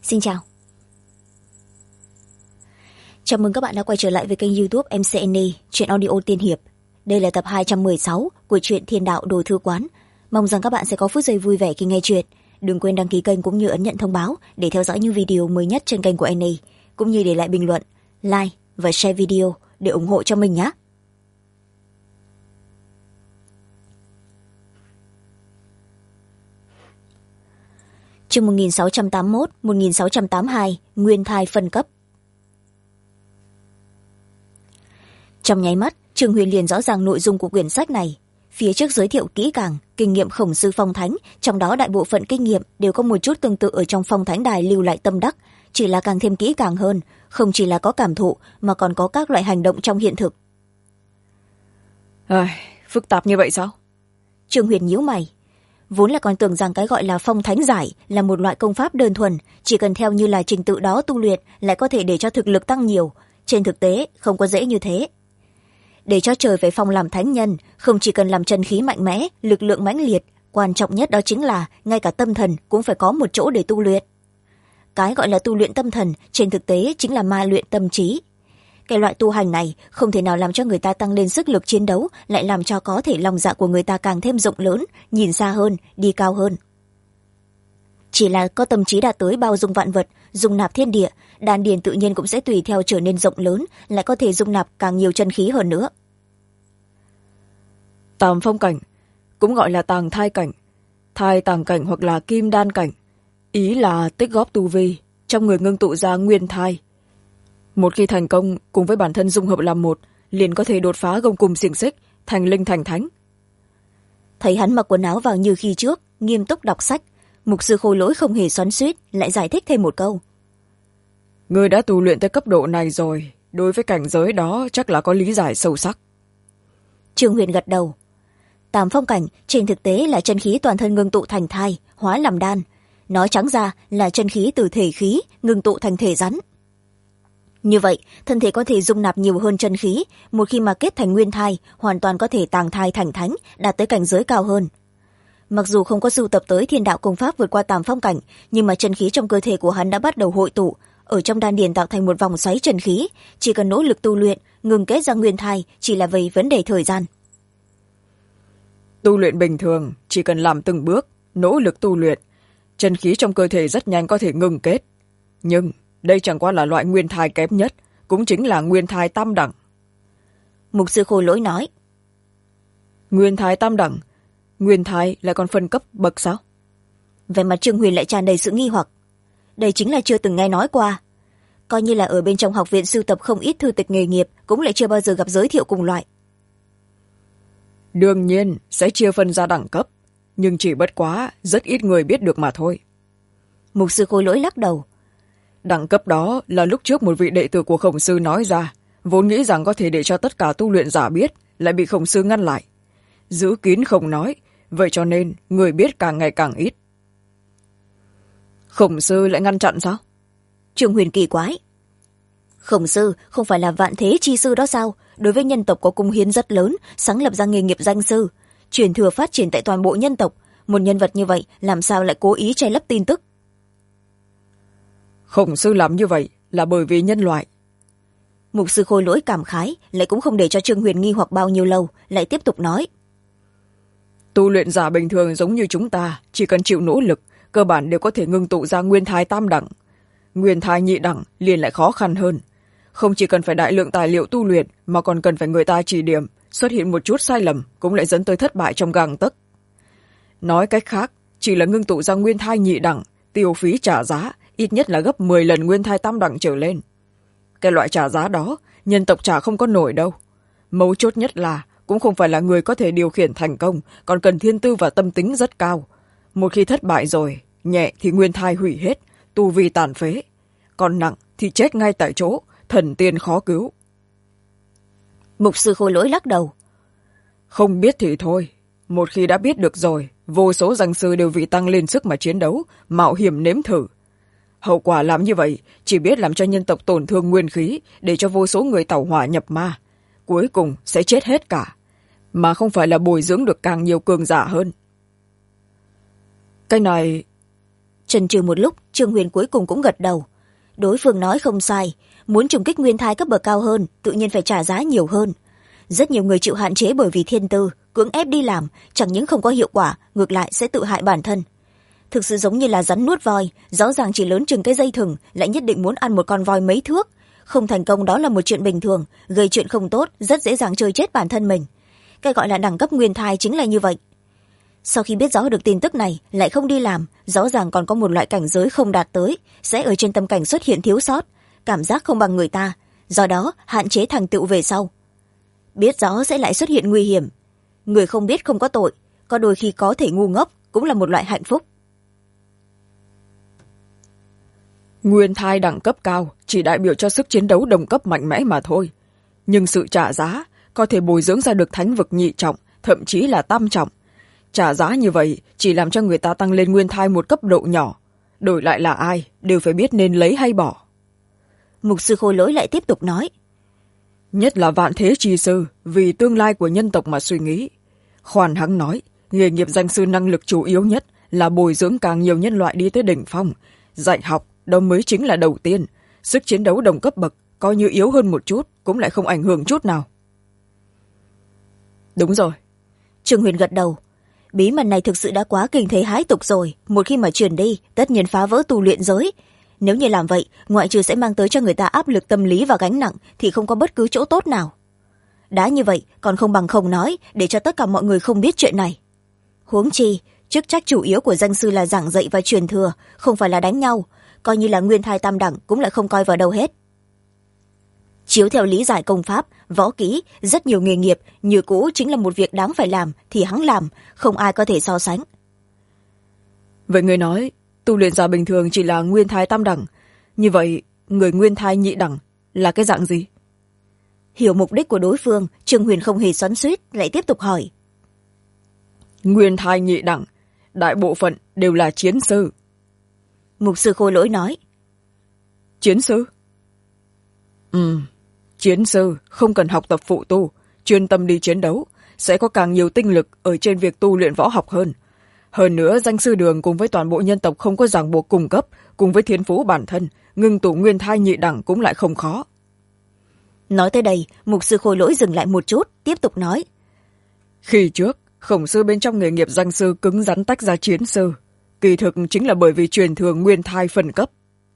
Xin chào. Chào mừng các bạn đã quay trở lại với kênh YouTube MCN Truyện Audio Tiên Hiệp. Đây là tập 216 của truyện Thiên Đạo Đồ Thư Quán. Mong rằng các bạn sẽ có phút giây vui vẻ khi nghe truyện. Đừng quên đăng ký kênh cũng như ấn nhận thông báo để theo dõi những video mới nhất trên kênh của Annie, cũng như để lại bình luận, like và share video để ủng hộ cho mình nhé. Chương 1681-1682 Nguyên thai phân cấp. Trong nháy mắt, Trương Huyền liền rõ ràng nội dung của quyển sách này. Phía trước giới thiệu kỹ càng kinh nghiệm khổng sư phong thánh, trong đó đại bộ phận kinh nghiệm đều có một chút tương tự ở trong phong thánh đài lưu lại tâm đắc, chỉ là càng thêm kỹ càng hơn, không chỉ là có cảm thụ mà còn có các loại hành động trong hiện thực. Phức tạp như vậy sao? Trương Huyền nhíu mày. Vốn là còn tưởng rằng cái gọi là phong thánh giải là một loại công pháp đơn thuần, chỉ cần theo như là trình tự đó tu luyện lại có thể để cho thực lực tăng nhiều. Trên thực tế không có dễ như thế. Để cho trời phải phong làm thánh nhân, không chỉ cần làm chân khí mạnh mẽ, lực lượng mãnh liệt, quan trọng nhất đó chính là ngay cả tâm thần cũng phải có một chỗ để tu luyện. Cái gọi là tu luyện tâm thần trên thực tế chính là ma luyện tâm trí. Cái loại tu hành này không thể nào làm cho người ta tăng lên sức lực chiến đấu, lại làm cho có thể lòng dạ của người ta càng thêm rộng lớn, nhìn xa hơn, đi cao hơn. Chỉ là có tâm trí đạt tới bao dung vạn vật, dung nạp thiên địa, đan điền tự nhiên cũng sẽ tùy theo trở nên rộng lớn, lại có thể dung nạp càng nhiều chân khí hơn nữa. Tàm phong cảnh cũng gọi là tàng thai cảnh, thai tàng cảnh hoặc là kim đan cảnh, ý là tích góp tu vi trong người ngưng tụ ra nguyên thai. Một khi thành công cùng với bản thân dung hợp làm một, liền có thể đột phá gông cùm xiềng xích, thành linh thành thánh. Thấy hắn mặc quần áo vào như khi trước, nghiêm túc đọc sách, mục sư Khôi Lỗi không hề xoắn xuýt, lại giải thích thêm một câu. Ngươi đã tu luyện tới cấp độ này rồi, đối với cảnh giới đó chắc là có lý giải sâu sắc. Trương Huyền gật đầu. Tàm phong cảnh trên thực tế là chân khí toàn thân ngưng tụ thành thai, hóa làm đan. Nói trắng ra là chân khí từ thể khí ngưng tụ thành thể rắn. Như vậy, thân thể có thể dung nạp nhiều hơn chân khí, một khi mà kết thành nguyên thai, hoàn toàn có thể tàng thai thành thánh, đạt tới cảnh giới cao hơn. Mặc dù không có sưu tập tới thiên đạo công pháp vượt qua tàm phong cảnh, nhưng mà chân khí trong cơ thể của hắn đã bắt đầu hội tụ, ở trong đan điền tạo thành một vòng xoáy chân khí, chỉ cần nỗ lực tu luyện, ngừng kết ra nguyên thai, chỉ là về vấn đề thời gian. Tu luyện bình thường, chỉ cần làm từng bước, nỗ lực tu luyện, chân khí trong cơ thể rất nhanh có thể ngừng kết. Nhưng đây chẳng qua là loại nguyên thai kém nhất, cũng chính là nguyên thai tam đẳng. Mục sư Khôi Lỗi nói. Nguyên thai tam đẳng, nguyên thai lại còn phân cấp bậc sao? Về mặt Trương Huyền lại tràn đầy sự nghi hoặc. Đây chính là chưa từng nghe nói qua. Coi như là ở bên trong học viện sưu tập không ít thư tịch nghề nghiệp, cũng lại chưa bao giờ gặp giới thiệu cùng loại. Đương nhiên sẽ chia phân ra đẳng cấp, nhưng chỉ bất quá rất ít người biết được mà thôi. Mục sư Khôi Lỗi lắc đầu. Đẳng cấp đó là lúc trước một vị đệ tử của Khổng sư nói ra, vốn nghĩ rằng có thể để cho tất cả tu luyện giả biết, lại bị Khổng sư ngăn lại. Giữ kín không nói, vậy cho nên người biết càng ngày càng ít. Khổng sư lại ngăn chặn sao? Trương Huyền kỳ quái. Khổng sư không phải là vạn thế chi sư đó sao? Đối với nhân tộc có cung hiến rất lớn, sáng lập ra nghề nghiệp danh sư, truyền thừa phát triển tại toàn bộ nhân tộc. Một nhân vật như vậy làm sao lại cố ý che lấp tin tức? Khổng sư làm như vậy là bởi vì nhân loại. Mục sư Khôi Lỗi cảm khái, lại cũng không để cho Trương Huyền nghi hoặc bao nhiêu lâu, lại tiếp tục nói. Tu luyện giả bình thường giống như chúng ta, chỉ cần chịu nỗ lực, cơ bản đều có thể ngưng tụ ra nguyên thai tam đẳng. Nguyên thai nhị đẳng liền lại khó khăn hơn. Không chỉ cần phải đại lượng tài liệu tu luyện, mà còn cần phải người ta chỉ điểm, xuất hiện một chút sai lầm cũng lại dẫn tới thất bại trong gang tấc. Nói cách khác, chỉ là ngưng tụ ra nguyên thai nhị đẳng, tiêu phí trả giá ít nhất là gấp 10 lần nguyên thai tam đẳng trở lên. Cái loại trả giá đó, nhân tộc trả không có nổi đâu. Mấu chốt nhất là cũng không phải là người có thể điều khiển thành công, còn cần thiên tư và tâm tính rất cao. Một khi thất bại rồi, nhẹ thì nguyên thai hủy hết, tu vi tàn phế. Còn nặng thì chết ngay tại chỗ, thần tiên khó cứu. Mục sư Khôi Lỗi lắc đầu. Không biết thì thôi, một khi đã biết được rồi, vô số danh sư đều vì tăng lên sức mà chiến đấu, mạo hiểm nếm thử. Hậu quả làm như vậy chỉ biết làm cho nhân tộc tổn thương nguyên khí, để cho vô số người tẩu hỏa nhập ma. Cuối cùng sẽ chết hết cả, mà không phải là bồi dưỡng được càng nhiều cường giả hơn. Cái này... Chần chừ một lúc, Trương Huyền cuối cùng cũng gật đầu. Đối phương nói không sai, muốn trùng kích nguyên thai cấp bậc cao hơn tự nhiên phải trả giá nhiều hơn. Rất nhiều người chịu hạn chế bởi vì thiên tư, cưỡng ép đi làm chẳng những không có hiệu quả, ngược lại sẽ tự hại bản thân. Thực sự giống như là rắn nuốt voi, rõ ràng chỉ lớn chừng cái dây thừng lại nhất định muốn ăn một con voi mấy thước. Không thành công đó là một chuyện bình thường, gây chuyện không tốt rất dễ dàng chơi chết bản thân mình. Cái gọi là đẳng cấp nguyên thai chính là như vậy. Sau khi biết rõ được tin tức này lại không đi làm, rõ ràng còn có một loại cảnh giới không đạt tới, sẽ ở trên tâm cảnh xuất hiện thiếu sót, cảm giác không bằng người ta, do đó hạn chế thành tựu về sau. Biết rõ sẽ lại xuất hiện nguy hiểm, người không biết không có tội, có đôi khi có thể ngu ngốc cũng là một loại hạnh phúc. Nguyên thai đẳng cấp cao chỉ đại biểu cho sức chiến đấu đồng cấp mạnh mẽ mà thôi, nhưng sự trả giá có thể bồi dưỡng ra được thánh vực nhị trọng, thậm chí là tam trọng. Trả giá như vậy chỉ làm cho người ta tăng lên nguyên thai một cấp độ nhỏ, đổi lại là ai đều phải biết nên lấy hay bỏ. Mục sư Khôi Lỗi lại tiếp tục nói, nhất là vạn thế chi sư vì tương lai của nhân tộc mà suy nghĩ. Khoan hắng nói, nghề nghiệp danh sư năng lực chủ yếu nhất là bồi dưỡng càng nhiều nhân loại đi tới đỉnh phong, dạy học đó mới chính là đầu tiên. Sức chiến đấu đồng cấp bậc coi như yếu hơn một chút cũng lại không ảnh hưởng chút nào. Đúng rồi. Trương Huyền gật đầu. Bí mật này thực sự đã quá kinh thế hái tục rồi, một khi mà truyền đi tất nhiên phá vỡ tu luyện giới. Nếu như làm vậy, ngoại trừ sẽ mang tới cho người ta áp lực tâm lý và gánh nặng thì không có bất cứ chỗ tốt nào. Đã như vậy còn không bằng không nói, để cho tất cả mọi người không biết chuyện này. Huống chi chức trách chủ yếu của danh sư là giảng dạy và truyền thừa, không phải là đánh nhau, coi như là nguyên thai tam đẳng cũng lại không coi vào đâu hết. Chiếu theo lý giải công pháp, võ kỹ, rất nhiều nghề nghiệp như cũ chính là một việc đáng phải làm thì hắn làm, không ai có thể so sánh. Vậy người nói tu luyện giả bình thường chỉ là nguyên thai tam đẳng, như vậy người nguyên thai nhị đẳng là cái dạng gì? Hiểu mục đích của đối phương, Trương Huyền không hề xoắn xuýt, lại tiếp tục hỏi. Nguyên thai nhị đẳng đại bộ phận đều là chiến sư. Mục sư Khôi Lỗi nói. Chiến sư? Chiến sư không cần học tập phụ tu, chuyên tâm đi chiến đấu, sẽ có càng nhiều tinh lực ở trên việc tu luyện võ học hơn. Hơn nữa, danh sư đường cùng với toàn bộ nhân tộc không có ràng buộc cung cấp, cùng với thiên phú bản thân, ngưng tụ nguyên thai nhị đẳng cũng lại không khó. Nói tới đây, mục sư Khôi Lỗi dừng lại một chút, tiếp tục nói. Khi trước, khổng sư bên trong nghề nghiệp danh sư cứng rắn tách ra chiến sư, kỳ thực chính là bởi vì truyền thừa nguyên thai phân cấp.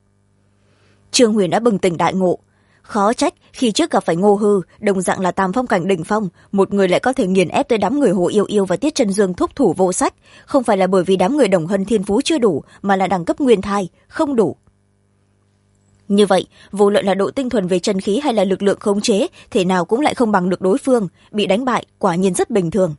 Trương Huyền đã bừng tỉnh đại ngộ. Khó trách khi trước gặp phải Ngô Hư, đồng dạng là tam phong cảnh đỉnh phong, một người lại có thể nghiền ép tới đám người Hồ Yêu Yêu và Tiết Chân Dương thúc thủ vô sách, không phải là bởi vì đám người Đồng Hân thiên phú chưa đủ, mà là đẳng cấp nguyên thai không đủ. Như vậy, vô luận là độ tinh thuần về chân khí hay là lực lượng khống chế, thể nào cũng lại không bằng được đối phương, bị đánh bại quả nhiên rất bình thường.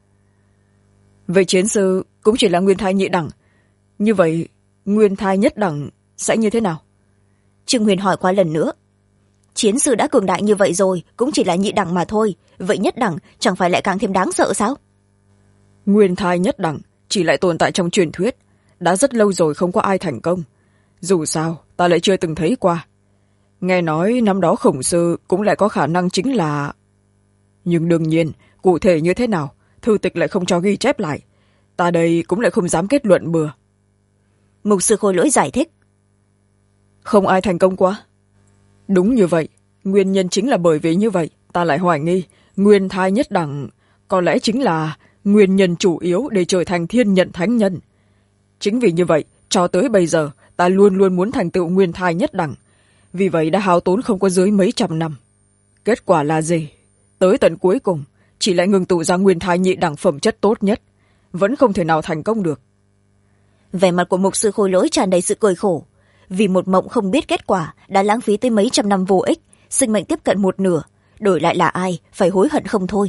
Vậy chiến sư cũng chỉ là nguyên thai nhị đẳng, như vậy nguyên thai nhất đẳng sẽ như thế nào? Trương Huyền hỏi qua lần nữa. Chiến sư đã cường đại như vậy rồi, cũng chỉ là nhị đẳng mà thôi, vậy nhất đẳng chẳng phải lại càng thêm đáng sợ sao? Nguyên thai nhất đẳng chỉ lại tồn tại trong truyền thuyết, đã rất lâu rồi không có ai thành công. Dù sao ta lại chưa từng thấy qua. Nghe nói năm đó khổng sư cũng lại có khả năng chính là... Nhưng đương nhiên, cụ thể như thế nào, thư tịch lại không cho ghi chép lại. Ta đây cũng lại không dám kết luận bừa. Mục sư Khôi Lỗi giải thích. Không ai thành công qua. Đúng như vậy, nguyên nhân chính là bởi vì như vậy, ta lại hoài nghi, nguyên thai nhất đẳng có lẽ chính là nguyên nhân chủ yếu để trở thành thiên nhận thánh nhân. Chính vì như vậy, cho tới bây giờ, ta luôn luôn muốn thành tựu nguyên thai nhất đẳng. Vì vậy đã hao tốn không có dưới mấy trăm năm. Kết quả là gì? Tới tận cuối cùng, chỉ lại ngừng tụ ra nguyên thai nhị đẳng phẩm chất tốt nhất. Vẫn không thể nào thành công được. Vẻ mặt của mục sư Khôi Lỗi tràn đầy sự cười khổ. Vì một mộng không biết kết quả, đã lãng phí tới mấy trăm năm vô ích, sinh mệnh tiếp cận một nửa, đổi lại là ai, phải hối hận không thôi.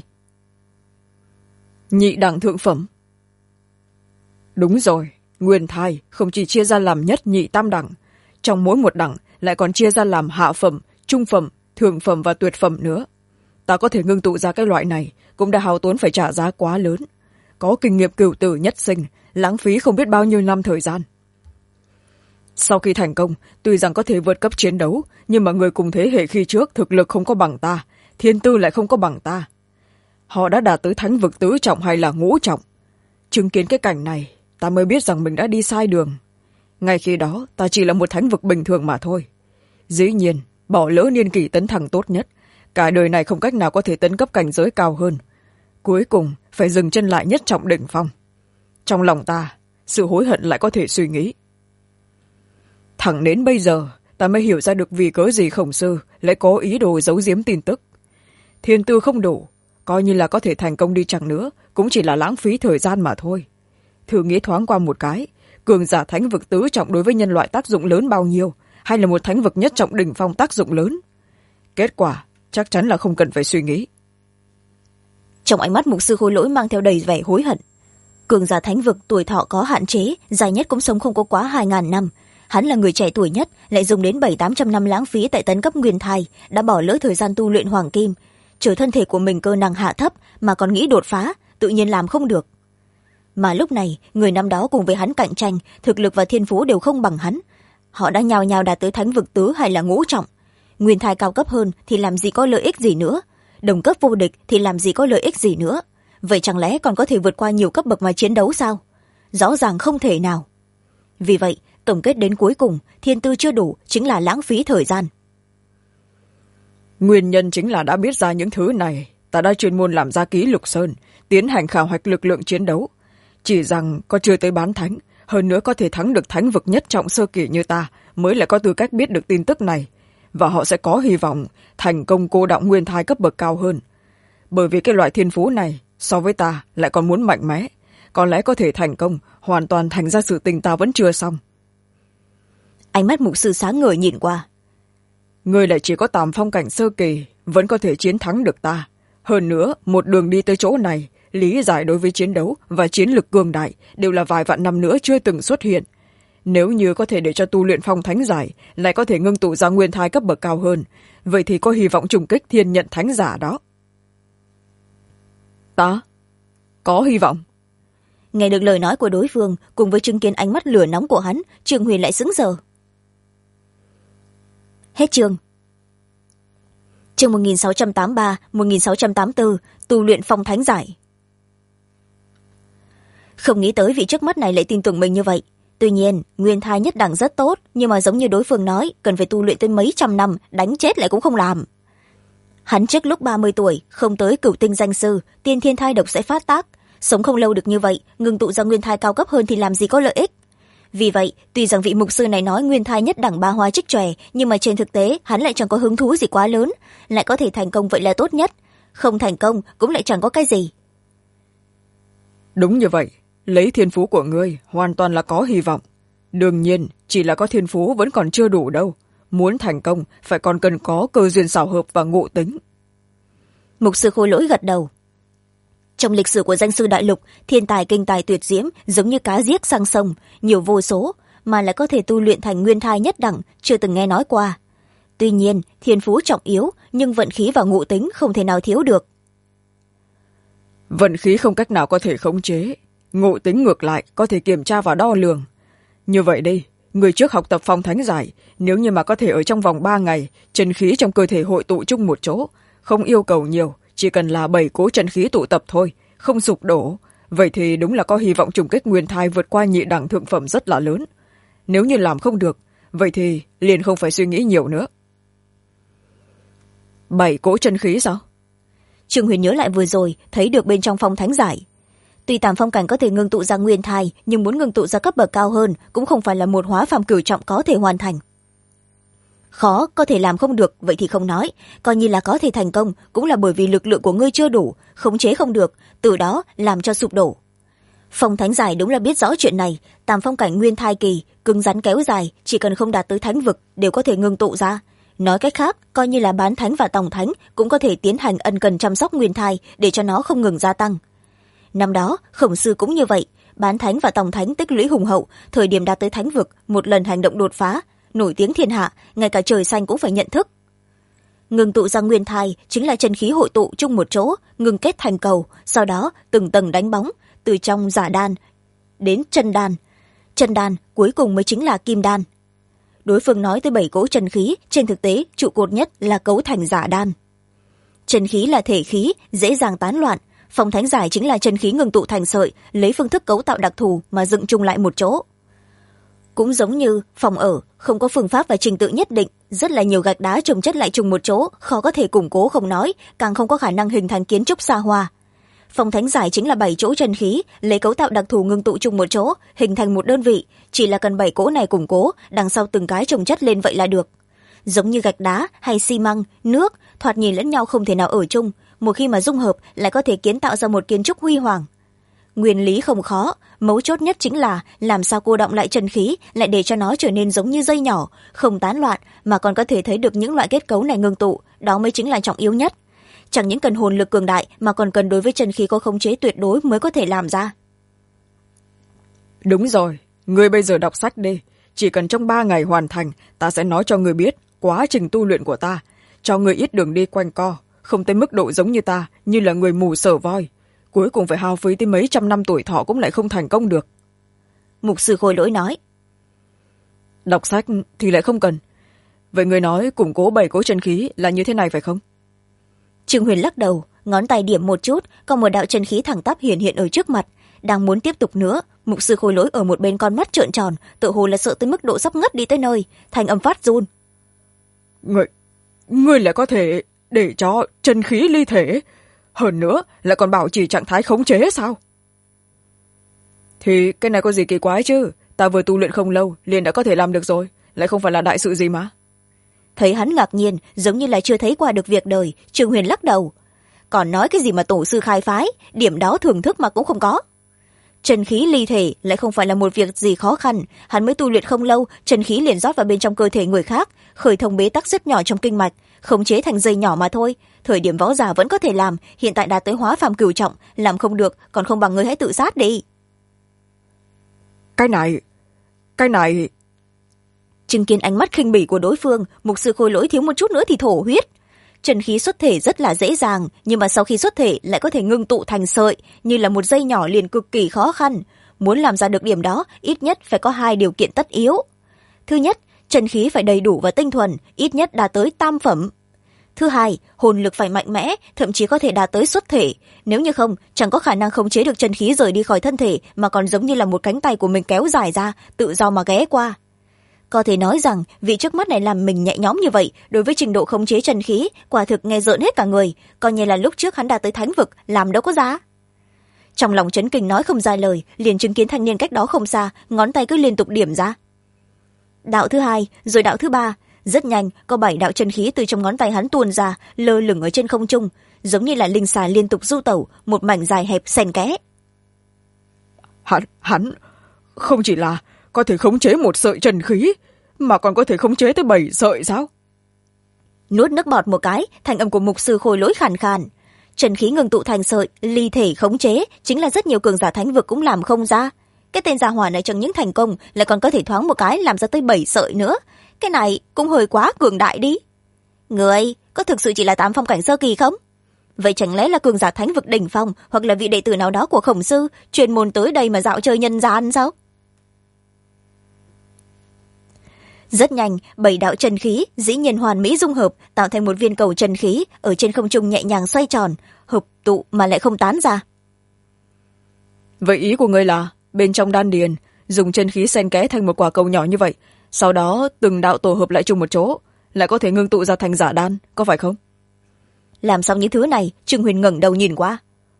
Nhị đẳng thượng phẩm. Đúng rồi, nguyên thai không chỉ chia ra làm nhất nhị tam đẳng, trong mỗi một đẳng lại còn chia ra làm hạ phẩm, trung phẩm, thượng phẩm và tuyệt phẩm nữa. Ta có thể ngưng tụ ra cái loại này cũng đã hao tốn phải trả giá quá lớn, có kinh nghiệm cửu tử nhất sinh, lãng phí không biết bao nhiêu năm thời gian. Sau khi thành công, tuy rằng có thể vượt cấp chiến đấu, nhưng mà người cùng thế hệ khi trước thực lực không có bằng ta, thiên tư lại không có bằng ta. Họ đã đạt tới thánh vực tứ trọng hay là ngũ trọng. Chứng kiến cái cảnh này, ta mới biết rằng mình đã đi sai đường. ngay khi đó ta chỉ là một thánh vực bình thường mà thôi. Dĩ nhiên bỏ lỡ niên kỷ tấn thăng tốt nhất, cả đời này không cách nào có thể tấn cấp cảnh giới cao hơn, cuối cùng phải dừng chân lại nhất trọng đỉnh phong. Trong lòng ta sự hối hận lại có thể suy nghĩ. Thẳng đến bây giờ ta mới hiểu ra được vì cớ gì Khổng Sư lại có ý đồ giấu giếm tin tức. Thiên tư không đủ, coi như là có thể thành công đi chăng nữa cũng chỉ là lãng phí thời gian mà thôi. Thử nghĩ thoáng qua một cái, cường giả thánh vực tứ trọng đối với nhân loại tác dụng lớn bao nhiêu, hay là một thánh vực nhất trọng đỉnh phong tác dụng lớn. Kết quả chắc chắn là không cần phải suy nghĩ. Trong ánh mắt mục sư Khôi Lỗi mang theo đầy vẻ hối hận. Cường giả thánh vực tuổi thọ có hạn chế, dài nhất cũng sống không có quá 2.000 năm. Hắn là người trẻ tuổi nhất, lại dùng đến 700-800 năm lãng phí tại tấn cấp nguyên thai, đã bỏ lỡ thời gian tu luyện hoàng kim. Chờ thân thể của mình cơ năng hạ thấp mà còn nghĩ đột phá, tự nhiên làm không được. Mà lúc này người năm đó cùng với hắn cạnh tranh, thực lực và thiên phú đều không bằng hắn. Họ đã nhào nhào đạt tới thánh vực tứ hay là ngũ trọng. Nguyên thai cao cấp hơn thì làm gì có lợi ích gì nữa, đồng cấp vô địch thì làm gì có lợi ích gì nữa. Vậy chẳng lẽ còn có thể vượt qua nhiều cấp bậc mà chiến đấu sao? Rõ ràng không thể nào. Vì vậy tổng kết đến cuối cùng, thiên tư chưa đủ chính là lãng phí thời gian. Nguyên nhân chính là đã biết ra những thứ này, ta đã chuyên môn làm ra ký lục sơn, tiến hành khảo hoạch lực lượng chiến đấu. Chỉ rằng có chưa tới bán thánh, hơn nữa có thể thắng được thánh vực nhất trọng sơ kỳ như ta mới lại có tư cách biết được tin tức này, và họ sẽ có hy vọng thành công cô đọng nguyên thai cấp bậc cao hơn. Bởi vì cái loại thiên phú này so với ta lại còn muốn mạnh mẽ, có lẽ có thể thành công, hoàn toàn thành ra sự tình ta vẫn chưa xong. Ánh mắt mục sư sáng ngời nhìn qua. Ngươi lại chỉ có tam phong cảnh sơ kỳ, vẫn có thể chiến thắng được ta. Hơn nữa một đường đi tới chỗ này, lý giải đối với chiến đấu và chiến lực cường đại đều là vài vạn năm nữa chưa từng xuất hiện. Nếu như có thể để cho tu luyện phong thánh giải lại có thể ngưng tụ ra nguyên thai cấp bậc cao hơn, vậy thì có hy vọng trùng kích thiên nhận thánh giả đó. Ta có hy vọng. Nghe được lời nói của đối phương cùng với chứng kiến ánh mắt lửa nóng của hắn, Trương Huyền lại sững sờ. Hết chương. Chương 1683-1684, tu luyện phong thánh giải. Không nghĩ tới vị trước mắt này lại tin tưởng mình như vậy. Tuy nhiên nguyên thai nhất đẳng rất tốt, nhưng mà giống như đối phương nói cần phải tu luyện tới mấy trăm năm, đánh chết lại cũng không làm. Hắn trước lúc 30 tuổi không tới cửu tinh danh sư, tiên thiên thai độc sẽ phát tác, sống không lâu được như vậy, ngừng tụ ra nguyên thai cao cấp hơn thì làm gì có lợi ích. Vì vậy tuy rằng vị mục sư này nói nguyên thai nhất đẳng ba hoa trích chòe, nhưng mà trên thực tế hắn lại chẳng có hứng thú gì quá lớn. Lại có thể thành công vậy là tốt nhất, không thành công cũng lại chẳng có cái gì. Đúng như vậy, lấy thiên phú của ngươi hoàn toàn là có hy vọng. Đương nhiên chỉ là có thiên phú vẫn còn chưa đủ đâu, muốn thành công phải còn cần có cơ duyên xảo hợp và ngộ tính. Mục sư Khôi Lỗi gật đầu. Trong lịch sử của danh sư đại lục, thiên tài kinh tài tuyệt diễm giống như cá giết sang sông, nhiều vô số, mà lại có thể tu luyện thành nguyên thai nhất đẳng chưa từng nghe nói qua. Tuy nhiên thiên phú trọng yếu, nhưng vận khí và ngộ tính không thể nào thiếu được. Vận khí không cách nào có thể khống chế, ngộ tính ngược lại có thể kiểm tra và đo lường. Như vậy đi, người trước học tập phong thánh giải, nếu như mà có thể ở trong vòng 3 ngày chân khí trong cơ thể hội tụ chung một chỗ, không yêu cầu nhiều, chỉ cần là 7 cố chân khí tụ tập thôi, không sụp đổ, vậy thì đúng là có hy vọng trùng kích nguyên thai vượt qua nhị đẳng thượng phẩm rất là lớn. Nếu như làm không được, vậy thì liền không phải suy nghĩ nhiều nữa. 7 cỗ chân khí sao? Trương Huyền nhớ lại vừa rồi thấy được bên trong phong thánh giải. Tuy tam phong cảnh có thể ngưng tụ ra nguyên thai, nhưng muốn ngưng tụ ra cấp bậc cao hơn cũng không phải là một hóa phàm cửu trọng có thể hoàn thành. Khó có thể làm không được, vậy thì không nói, coi như là có thể thành công cũng là bởi vì lực lượng của ngươi chưa đủ, khống chế không được, từ đó làm cho sụp đổ. Phong thánh giải đúng là biết rõ chuyện này, tam phong cảnh nguyên thai kỳ cứng rắn kéo dài, chỉ cần không đạt tới thánh vực đều có thể ngưng tụ ra. Nói cách khác, coi như là bán thánh và tổng thánh cũng có thể tiến hành ân cần chăm sóc nguyên thai để cho nó không ngừng gia tăng. Năm đó Khổng Sư cũng như vậy, bán thánh và tổng thánh tích lũy hùng hậu, thời điểm đạt tới thánh vực một lần hành động đột phá nổi tiếng thiên hạ, ngay cả trời xanh cũng phải nhận thức. Ngừng tụ ra nguyên thai chính là chân khí hội tụ chung một chỗ, ngừng kết thành cầu, sau đó từng tầng đánh bóng từ trong giả đan đến chân đan cuối cùng mới chính là kim đan. Đối phương nói tới 7 cỗ chân khí, trên thực tế trụ cột nhất là cấu thành giả đan. Chân khí là thể khí, dễ dàng tán loạn, phong thánh giải chính là chân khí ngừng tụ thành sợi, lấy phương thức cấu tạo đặc thù mà dựng chung lại một chỗ. Cũng giống như phòng ở, không có phương pháp và trình tự nhất định, rất là nhiều gạch đá chồng chất lại chung một chỗ, khó có thể củng cố không nói, càng không có khả năng hình thành kiến trúc xa hoa. Phong thánh giải chính là 7 chỗ chân khí, lấy cấu tạo đặc thù ngưng tụ chung một chỗ, hình thành một đơn vị, chỉ là cần 7 cỗ này củng cố, đằng sau từng cái chồng chất lên vậy là được. Giống như gạch đá hay xi măng, nước, thoạt nhìn lẫn nhau không thể nào ở chung, một khi mà dung hợp lại có thể kiến tạo ra một kiến trúc huy hoàng. Nguyên lý không khó, mấu chốt nhất chính là làm sao cô đọng lại chân khí, lại để cho nó trở nên giống như dây nhỏ, không tán loạn, mà còn có thể thấy được những loại kết cấu này ngưng tụ, đó mới chính là trọng yếu nhất. Chẳng những cần hồn lực cường đại, mà còn cần đối với chân khí có khống chế tuyệt đối mới có thể làm ra. Đúng rồi, ngươi bây giờ đọc sách đi. Chỉ cần trong 3 ngày hoàn thành, ta sẽ nói cho ngươi biết quá trình tu luyện của ta, cho ngươi ít đường đi quanh co, không tới mức độ giống như ta, như là người mù sở voi. Cuối cùng phải hao phí tới mấy trăm năm tuổi thọ cũng lại không thành công được. Mục sư Khôi Lỗi nói. Đọc sách thì lại không cần. Vậy ngươi nói củng cố 7 cỗ chân khí là như thế này phải không? Trương Huyền lắc đầu, ngón tay điểm một chút, có một đạo chân khí thẳng tắp hiện ở trước mặt. Đang muốn tiếp tục nữa, mục sư Khôi Lỗi ở một bên con mắt trợn tròn, tự hồ là sợ tới mức độ sắp ngất đi tới nơi, thành âm phát run. Ngươi lại có thể để cho chân khí ly thể, hơn nữa lại còn bảo trì trạng thái khống chế sao? Thì cái này có gì kỳ quái chứ, ta vừa tu luyện không lâu liền đã có thể làm được rồi, lại không phải là đại sự gì mà. Thấy hắn ngạc nhiên, giống như là chưa thấy qua được việc đời, Trương Huyền lắc đầu. Còn nói cái gì mà tổ sư khai phái, điểm đó thưởng thức mà cũng không có. Chân khí ly thể lại không phải là một việc gì khó khăn, hắn mới tu luyện không lâu, chân khí liền rót vào bên trong cơ thể người khác, khởi thông bế tắc rất nhỏ trong kinh mạch, khống chế thành dây nhỏ mà thôi. Thời điểm võ giả vẫn có thể làm, hiện tại đạt tới hóa phàm cửu trọng, làm không được, còn không bằng ngươi hãy tự sát đi. Cái này... Chứng kiến ánh mắt khinh bỉ của đối phương, mục sư Khôi Lỗi thiếu một chút nữa thì thổ huyết. Chân khí xuất thể rất là dễ dàng, nhưng mà sau khi xuất thể lại có thể ngưng tụ thành sợi, như là một dây nhỏ liền cực kỳ khó khăn. Muốn làm ra được điểm đó, ít nhất phải có 2 điều kiện tất yếu. Thứ nhất, chân khí phải đầy đủ và tinh thuần, ít nhất đạt tới tam phẩm. Thứ hai, hồn lực phải mạnh mẽ, thậm chí có thể đạt tới xuất thể. Nếu như không, chẳng có khả năng khống chế được chân khí rời đi khỏi thân thể, mà còn giống như là một cánh tay của mình kéo dài ra, tự do mà ghé qua. Có thể nói rằng vị trước mắt này làm mình nhẹ nhõm như vậy, đối với trình độ khống chế chân khí, quả thực nghe rợn hết cả người, coi như là lúc trước hắn đạt tới thánh vực, làm đâu có giá. Trong lòng chấn kinh nói không ra lời, liền chứng kiến thanh niên cách đó không xa, ngón tay cứ liên tục điểm ra. Đạo thứ 2, rồi đạo thứ 3, rất nhanh có 7 đạo chân khí từ trong ngón tay hắn tuôn ra, lơ lửng ở trên không trung, giống như là linh xà liên tục du tẩu, một mảnh dài hẹp xen kẽ. Hắn không chỉ là có thể khống chế một sợi chân khí, mà còn có thể khống chế tới 7 sợi sao? Nuốt nước bọt một cái, thanh âm của mục sư Khôi Lỗi khàn khàn. Chân khí ngừng tụ thành sợi, ly thể khống chế, chính là rất nhiều cường giả thánh vực cũng làm không ra. Cái tên gia hỏa này chẳng những thành công, lại còn có thể thoáng một cái làm ra tới 7 sợi nữa. Cái này cũng hơi quá cường đại đi. Người, có thực sự chỉ là 8 phong cảnh sơ kỳ không? Vậy chẳng lẽ là cường giả thánh vực đỉnh phong, hoặc là vị đệ tử nào đó của Khổng sư, chuyên môn tới đây mà dạo chơi nhân gian sao? Rất nhanh, 7 đạo chân khí dĩ nhiên hoàn mỹ dung hợp, tạo thành một viên cầu chân khí ở trên không trung nhẹ nhàng xoay tròn, hợp tụ mà lại không tán ra. Vậy ý của ngươi là bên trong đan điền dùng chân khí xen kẽ thành một quả cầu nhỏ như vậy, sau đó từng đạo tổ hợp lại chung một chỗ, lại có thể ngưng tụ ra thành giả đan, có phải không? Làm xong những thứ này, Trương Huyền ngẩng đầu nhìn qua.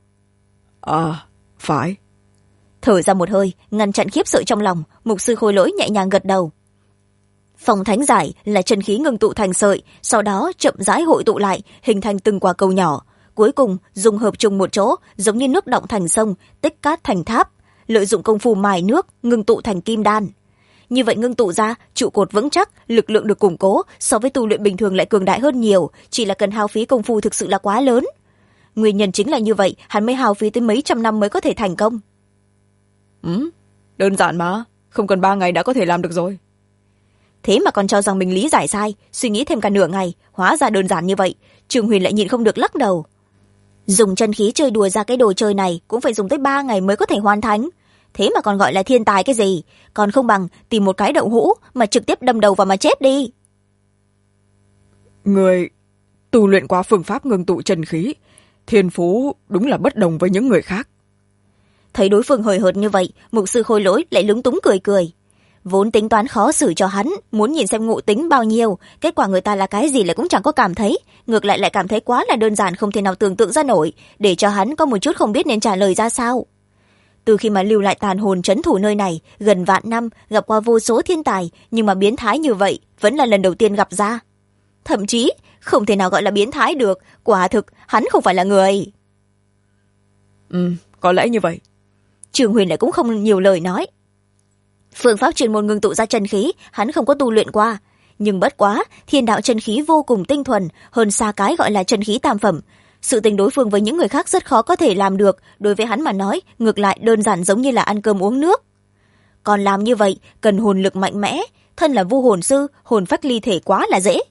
Phải. Thở ra một hơi, ngăn chặn khiếp sợ trong lòng, mục sư Khôi Lỗi nhẹ nhàng gật đầu. Phong thánh giải là chân khí ngưng tụ thành sợi, sau đó chậm rãi hội tụ lại, hình thành từng quả cầu nhỏ, cuối cùng dung hợp chung một chỗ, giống như nước đọng thành sông, tích cát thành tháp, lợi dụng công phu mài nước, ngưng tụ thành kim đan. Như vậy ngưng tụ ra, trụ cột vững chắc, lực lượng được củng cố, so với tu luyện bình thường lại cường đại hơn nhiều, chỉ là cần hao phí công phu thực sự là quá lớn. Nguyên nhân chính là như vậy, hắn mới hao phí tới mấy trăm năm mới có thể thành công. Đơn giản mà, không cần 3 ngày đã có thể làm được rồi. Thế mà còn cho rằng mình lý giải sai, suy nghĩ thêm cả nửa ngày, hóa ra đơn giản như vậy. Trương Huyền lại nhịn không được lắc đầu. Dùng chân khí chơi đùa ra cái đồ chơi này cũng phải dùng tới 3 ngày mới có thể hoàn thành. Thế mà còn gọi là thiên tài cái gì? Còn không bằng tìm một cái đậu hũ mà trực tiếp đâm đầu vào mà chết đi. Người tu luyện qua phương pháp ngưng tụ chân khí, thiên phú đúng là bất đồng với những người khác. Thấy đối phương hời hợt như vậy, mục sư Khôi Lỗi lại lúng túng cười cười. vốn tính toán khó xử cho hắn, muốn nhìn xem ngộ tính bao nhiêu, kết quả người ta là cái gì lại cũng chẳng có cảm thấy, ngược lại lại cảm thấy quá là đơn giản không thể nào tưởng tượng ra nổi, để cho hắn có một chút không biết nên trả lời ra sao. Từ khi mà lưu lại tàn hồn trấn thủ nơi này gần vạn năm, gặp qua vô số thiên tài, nhưng mà biến thái như vậy vẫn là lần đầu tiên gặp ra. Thậm chí không thể nào gọi là biến thái được, quả thực hắn không phải là người. Có lẽ như vậy. Trường Huyền lại cũng không nhiều lời nói. Phương pháp chuyên môn ngưng tụ ra chân khí hắn không có tu luyện qua, nhưng bất quá thiên đạo chân khí vô cùng tinh thuần, hơn xa cái gọi là chân khí tam phẩm. Sự tình đối phương với những người khác rất khó có thể làm được, đối với hắn mà nói ngược lại đơn giản giống như là ăn cơm uống nước. Còn làm như vậy cần hồn lực mạnh mẽ, thân là vu hồn sư, hồn phách ly thể quá là dễ.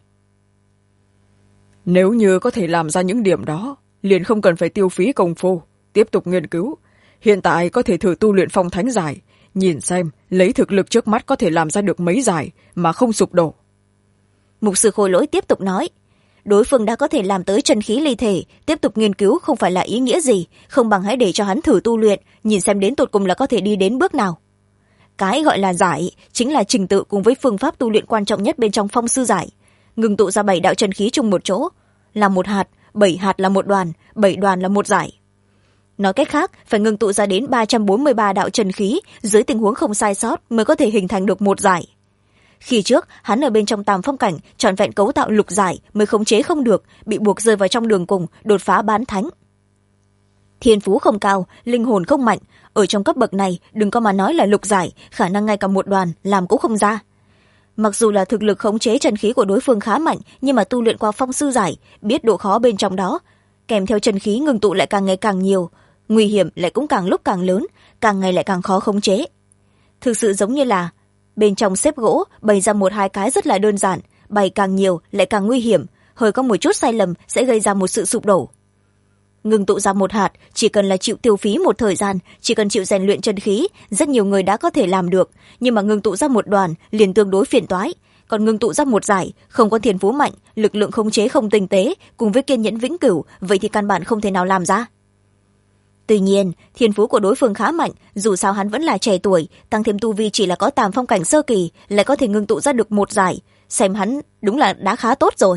Nếu như có thể làm ra những điểm đó, liền không cần phải tiêu phí công phu tiếp tục nghiên cứu. Hiện tại có thể thử tu luyện phong thánh giải, nhìn xem lấy thực lực trước mắt có thể làm ra được mấy giải mà không sụp đổ. Mục sư Khôi Lỗi tiếp tục nói, đối phương đã có thể làm tới chân khí ly thể, tiếp tục nghiên cứu không phải là ý nghĩa gì, không bằng hãy để cho hắn thử tu luyện, nhìn xem đến tột cùng là có thể đi đến bước nào. Cái gọi là giải chính là trình tự cùng với phương pháp tu luyện quan trọng nhất bên trong phong sư giải. Ngừng tụ ra 7 đạo chân khí chung một chỗ là một hạt, 7 hạt là một đoàn, 7 đoàn là một giải. Nói cách khác, phải ngưng tụ ra đến 343 đạo chân khí, dưới tình huống không sai sót mới có thể hình thành được một giải. Khi trước, hắn ở bên trong tam phong cảnh, trọn vẹn cấu tạo lục giải mới khống chế không được, bị buộc rơi vào trong đường cùng, đột phá bán thánh. Thiên phú không cao, linh hồn không mạnh, ở trong cấp bậc này đừng có mà nói là lục giải, khả năng ngay cả một đoàn làm cũng không ra. Mặc dù là thực lực khống chế chân khí của đối phương khá mạnh, nhưng mà tu luyện qua phong sư giải, biết độ khó bên trong đó, kèm theo chân khí ngừng tụ lại càng ngày càng nhiều, nguy hiểm lại cũng càng lúc càng lớn, càng ngày lại càng khó khống chế. Thực sự giống như là bên trong xếp gỗ bày ra một hai cái rất là đơn giản, bày càng nhiều lại càng nguy hiểm, hơi có một chút sai lầm sẽ gây ra một sự sụp đổ. Ngừng tụ ra một hạt, chỉ cần là chịu tiêu phí một thời gian, chỉ cần chịu rèn luyện chân khí, rất nhiều người đã có thể làm được, nhưng mà ngừng tụ ra một đoàn liền tương đối phiền toái. Còn ngừng tụ ra một giải, không có thiên phú mạnh, lực lượng khống chế không tinh tế, cùng với kiên nhẫn vĩnh cửu, vậy thì căn bản không thể nào làm ra. Tuy nhiên, thiên phú của đối phương khá mạnh, dù sao hắn vẫn là trẻ tuổi, tăng thêm tu vi chỉ là có tam phong cảnh sơ kỳ, lại có thể ngưng tụ ra được một giải, xem hắn đúng là đã khá tốt rồi.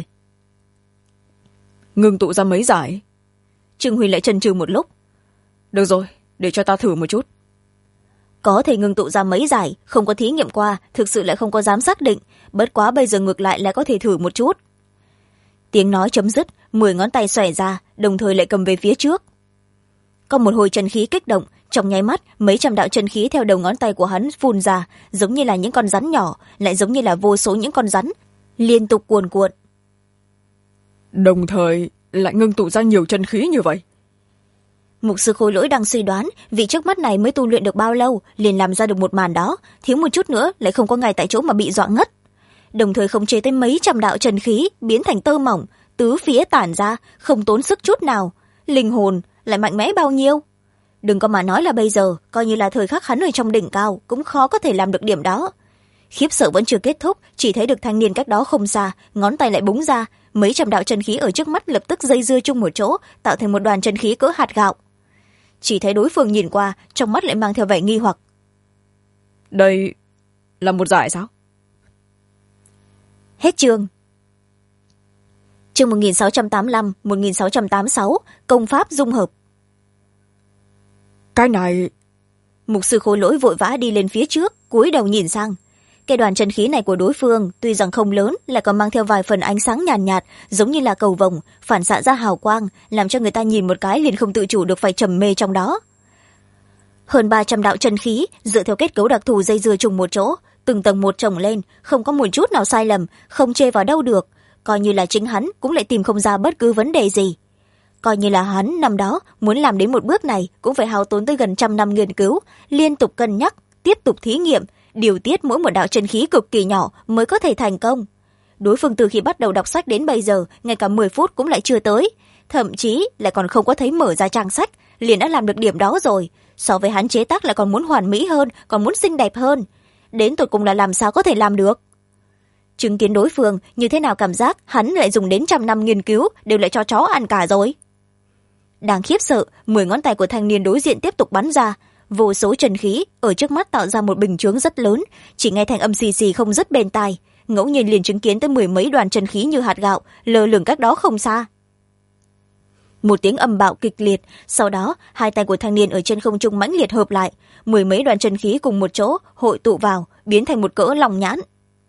Ngưng tụ ra mấy giải? Trương Huy lại chần chừ một lúc. Được rồi, để cho ta thử một chút. Có thể ngưng tụ ra mấy giải, không có thí nghiệm qua, thực sự lại không có dám xác định, bất quá bây giờ ngược lại có thể thử một chút. Tiếng nói chấm dứt, 10 ngón tay xòe ra, đồng thời lại cầm về phía trước. Có một hồi chân khí kích động, trong nháy mắt mấy trăm đạo chân khí theo đầu ngón tay của hắn phun ra, giống như là những con rắn nhỏ, lại giống như là vô số những con rắn liên tục cuồn cuộn. Đồng thời lại ngưng tụ ra nhiều chân khí như vậy. Mục sư Khôi Lỗi đang suy đoán vị trước mắt này mới tu luyện được bao lâu liền làm ra được một màn đó, thiếu một chút nữa lại không có ngay tại chỗ mà bị dọa ngất. Đồng thời khống chế tới mấy trăm đạo chân khí biến thành tơ mỏng, tứ phía tản ra, không tốn sức chút nào, linh hồn lại mạnh mẽ bao nhiêu. Đừng có mà nói là bây giờ coi như là thời khắc hắn ở trong đỉnh cao cũng khó có thể làm được điểm đó. Khiếp sợ vẫn chưa kết thúc, chỉ thấy được thanh niên cách đó không xa, ngón tay lại búng ra, mấy trăm đạo chân khí ở trước mắt lập tức dây dưa chung một chỗ, tạo thành một đoàn chân khí cỡ hạt gạo. Chỉ thấy đối phương nhìn qua, trong mắt lại mang theo vẻ nghi hoặc. Đây là một giải sao? Hết chương. Chương 1685, 1686, công pháp dung hợp. Cái này... Mục sư Khôi Lỗi vội vã đi lên phía trước, cúi đầu nhìn sang. Cái đoàn chân khí này của đối phương tuy rằng không lớn, lại còn mang theo vài phần ánh sáng nhàn nhạt, giống như là cầu vồng, phản xạ ra hào quang, làm cho người ta nhìn một cái liền không tự chủ được phải trầm mê trong đó. Hơn 300 đạo chân khí dựa theo kết cấu đặc thù dây dưa chung một chỗ, từng tầng một chồng lên, không có một chút nào sai lầm, không chê vào đâu được, coi như là chính hắn cũng lại tìm không ra bất cứ vấn đề gì. Coi như là hắn năm đó muốn làm đến một bước này cũng phải hao tốn tới gần 100 năm nghiên cứu, liên tục cân nhắc, tiếp tục thí nghiệm, điều tiết mỗi một đạo chân khí cực kỳ nhỏ mới có thể thành công. Đối phương từ khi bắt đầu đọc sách đến bây giờ, ngay cả 10 phút cũng lại chưa tới, thậm chí lại còn không có thấy mở ra trang sách, liền đã làm được điểm đó rồi. So với hắn chế tác lại còn muốn hoàn mỹ hơn, còn muốn xinh đẹp hơn. Đến tột cùng là làm sao có thể làm được? Chứng kiến đối phương, như thế nào cảm giác hắn lại dùng đến 100 năm nghiên cứu đều lại cho chó ăn cả rồi. Đang khiếp sợ, 10 ngón tay của thanh niên đối diện tiếp tục bắn ra, vô số chân khí ở trước mắt tạo ra một bình chướng rất lớn, chỉ nghe thanh âm xì xì không dứt bên tai, ngẫu nhiên liền chứng kiến tới 10 mấy đoàn chân khí như hạt gạo lơ lửng cách đó không xa. Một tiếng âm bạo kịch liệt, sau đó hai tay của thanh niên ở trên không trung mãnh liệt hợp lại, 10 mấy đoàn chân khí cùng một chỗ hội tụ vào, biến thành một cỡ lòng nhãn.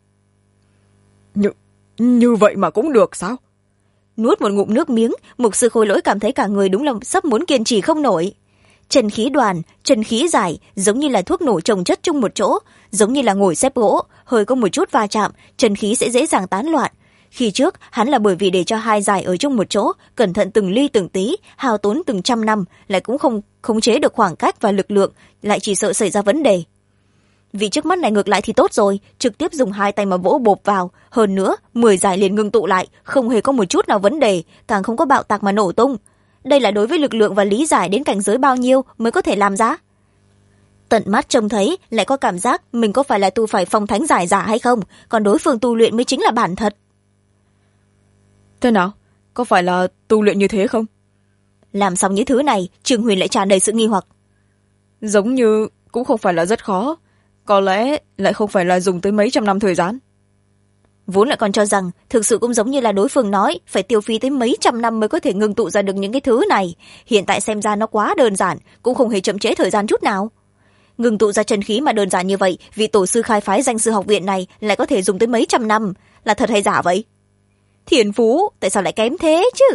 Như vậy mà cũng được sao? Nuốt một ngụm nước miếng, mục sư Khôi Lỗi cảm thấy cả người đúng là sắp muốn kiên trì không nổi. Chân khí đoàn, chân khí giải, giống như là thuốc nổ chồng chất chung một chỗ, giống như là ngồi xếp gỗ, hơi có một chút va chạm, chân khí sẽ dễ dàng tán loạn. Khi trước, hắn là bởi vì để cho hai giải ở chung một chỗ, cẩn thận từng ly từng tí, hao tốn từng trăm năm, lại cũng không khống chế được khoảng cách và lực lượng, lại chỉ sợ xảy ra vấn đề. Vì trước mắt này ngược lại thì tốt rồi, trực tiếp dùng hai tay mà vỗ bộp vào, hơn nữa 10 giải liền ngưng tụ lại, không hề có một chút nào vấn đề, càng không có bạo tạc mà nổ tung. Đây là đối với lực lượng và lý giải đến cảnh giới bao nhiêu mới có thể làm ra. Tận mắt trông thấy lại có cảm giác mình có phải là tu phải phong thánh giải giả hay không, còn đối phương tu luyện mới chính là bản thật. Thế nào, có phải là tu luyện như thế không? Làm xong những thứ này, Trương Huyền lại tràn đầy sự nghi hoặc. Giống như cũng không phải là rất khó, có lẽ lại không phải là dùng tới mấy trăm năm thời gian. Vốn lại còn cho rằng thực sự cũng giống như là đối phương nói, phải tiêu phí tới mấy trăm năm mới có thể ngưng tụ ra được những cái thứ này. Hiện tại xem ra nó quá đơn giản, cũng không hề chậm trễ thời gian chút nào. Ngưng tụ ra chân khí mà đơn giản như vậy, vị tổ sư khai phái danh sư học viện này lại có thể dùng tới mấy trăm năm, là thật hay giả vậy? Thiên phú tại sao lại kém thế chứ?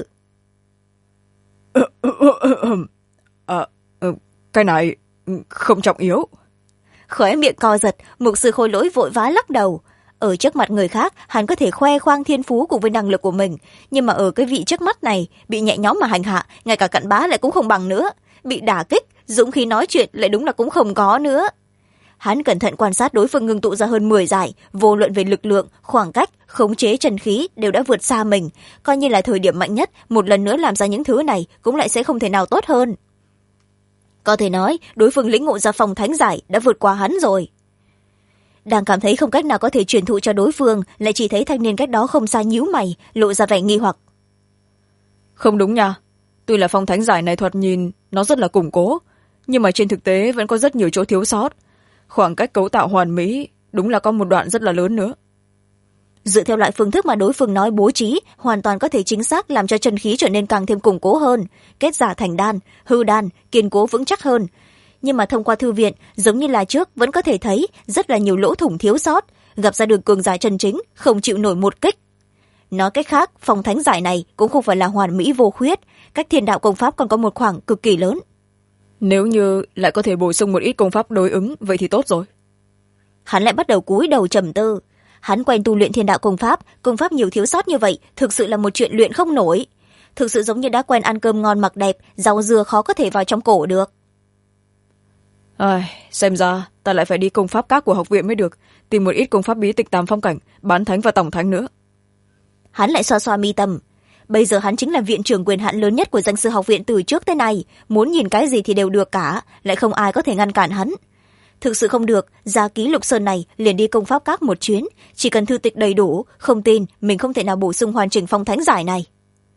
Cái này không trọng yếu. Khóe miệng co giật, mục sư Khôi Lỗi vội vã lắc đầu. Ở trước mặt người khác, hắn có thể khoe khoang thiên phú cùng với năng lực của mình, nhưng mà ở cái vị trước mắt này, bị nhẹ nhõm mà hành hạ, ngay cả cặn bã lại cũng không bằng nữa. Bị đả kích, dũng khí nói chuyện lại đúng là cũng không có nữa. Hắn cẩn thận quan sát đối phương ngưng tụ ra hơn 10 giải, vô luận về lực lượng, khoảng cách, khống chế chân khí đều đã vượt xa mình, coi như là thời điểm mạnh nhất, một lần nữa làm ra những thứ này cũng lại sẽ không thể nào tốt hơn. Có thể nói, đối phương lĩnh ngộ ra phong thánh giải đã vượt qua hắn rồi. Đang cảm thấy không cách nào có thể truyền thụ cho đối phương, lại chỉ thấy thanh niên cách đó không xa nhíu mày, lộ ra vẻ nghi hoặc. Không đúng nha, tuy là phong thánh giải này thoạt nhìn nó rất là củng cố, nhưng mà trên thực tế vẫn có rất nhiều chỗ thiếu sót. Khoảng cách cấu tạo hoàn mỹ đúng là có một đoạn rất là lớn nữa. Dựa theo loại phương thức mà đối phương nói bố trí, hoàn toàn có thể chính xác làm cho chân khí trở nên càng thêm củng cố hơn, kết giả thành đan, hư đan, kiên cố vững chắc hơn. Nhưng mà thông qua thư viện, giống như là trước vẫn có thể thấy rất là nhiều lỗ thủng thiếu sót, gặp ra được cường giả chân chính, không chịu nổi một kích. Nói cách khác, phong thánh giải này cũng không phải là hoàn mỹ vô khuyết, cách thiên đạo công pháp còn có một khoảng cực kỳ lớn. Nếu như lại có thể bổ sung một ít công pháp đối ứng, vậy thì tốt rồi. Hắn lại bắt đầu cúi đầu trầm tư. Hắn quen tu luyện thiên đạo công pháp nhiều thiếu sót như vậy, thực sự là một chuyện luyện không nổi. Thực sự giống như đã quen ăn cơm ngon mặc đẹp, rau dưa khó có thể vào trong cổ được. Xem ra ta lại phải đi công pháp các của học viện mới được, tìm một ít công pháp bí tịch tam phong cảnh, bán thánh và tổng thánh nữa. Hắn lại xoa xoa mi tâm. Bây giờ hắn chính là viện trưởng quyền hạn lớn nhất của danh sư học viện từ trước tới nay, muốn nhìn cái gì thì đều được cả, lại không ai có thể ngăn cản hắn. Thực sự không được, ra ký Lục Sơn này liền đi công pháp các một chuyến, chỉ cần thư tịch đầy đủ, không tin mình không thể nào bổ sung hoàn chỉnh phong thánh giải này.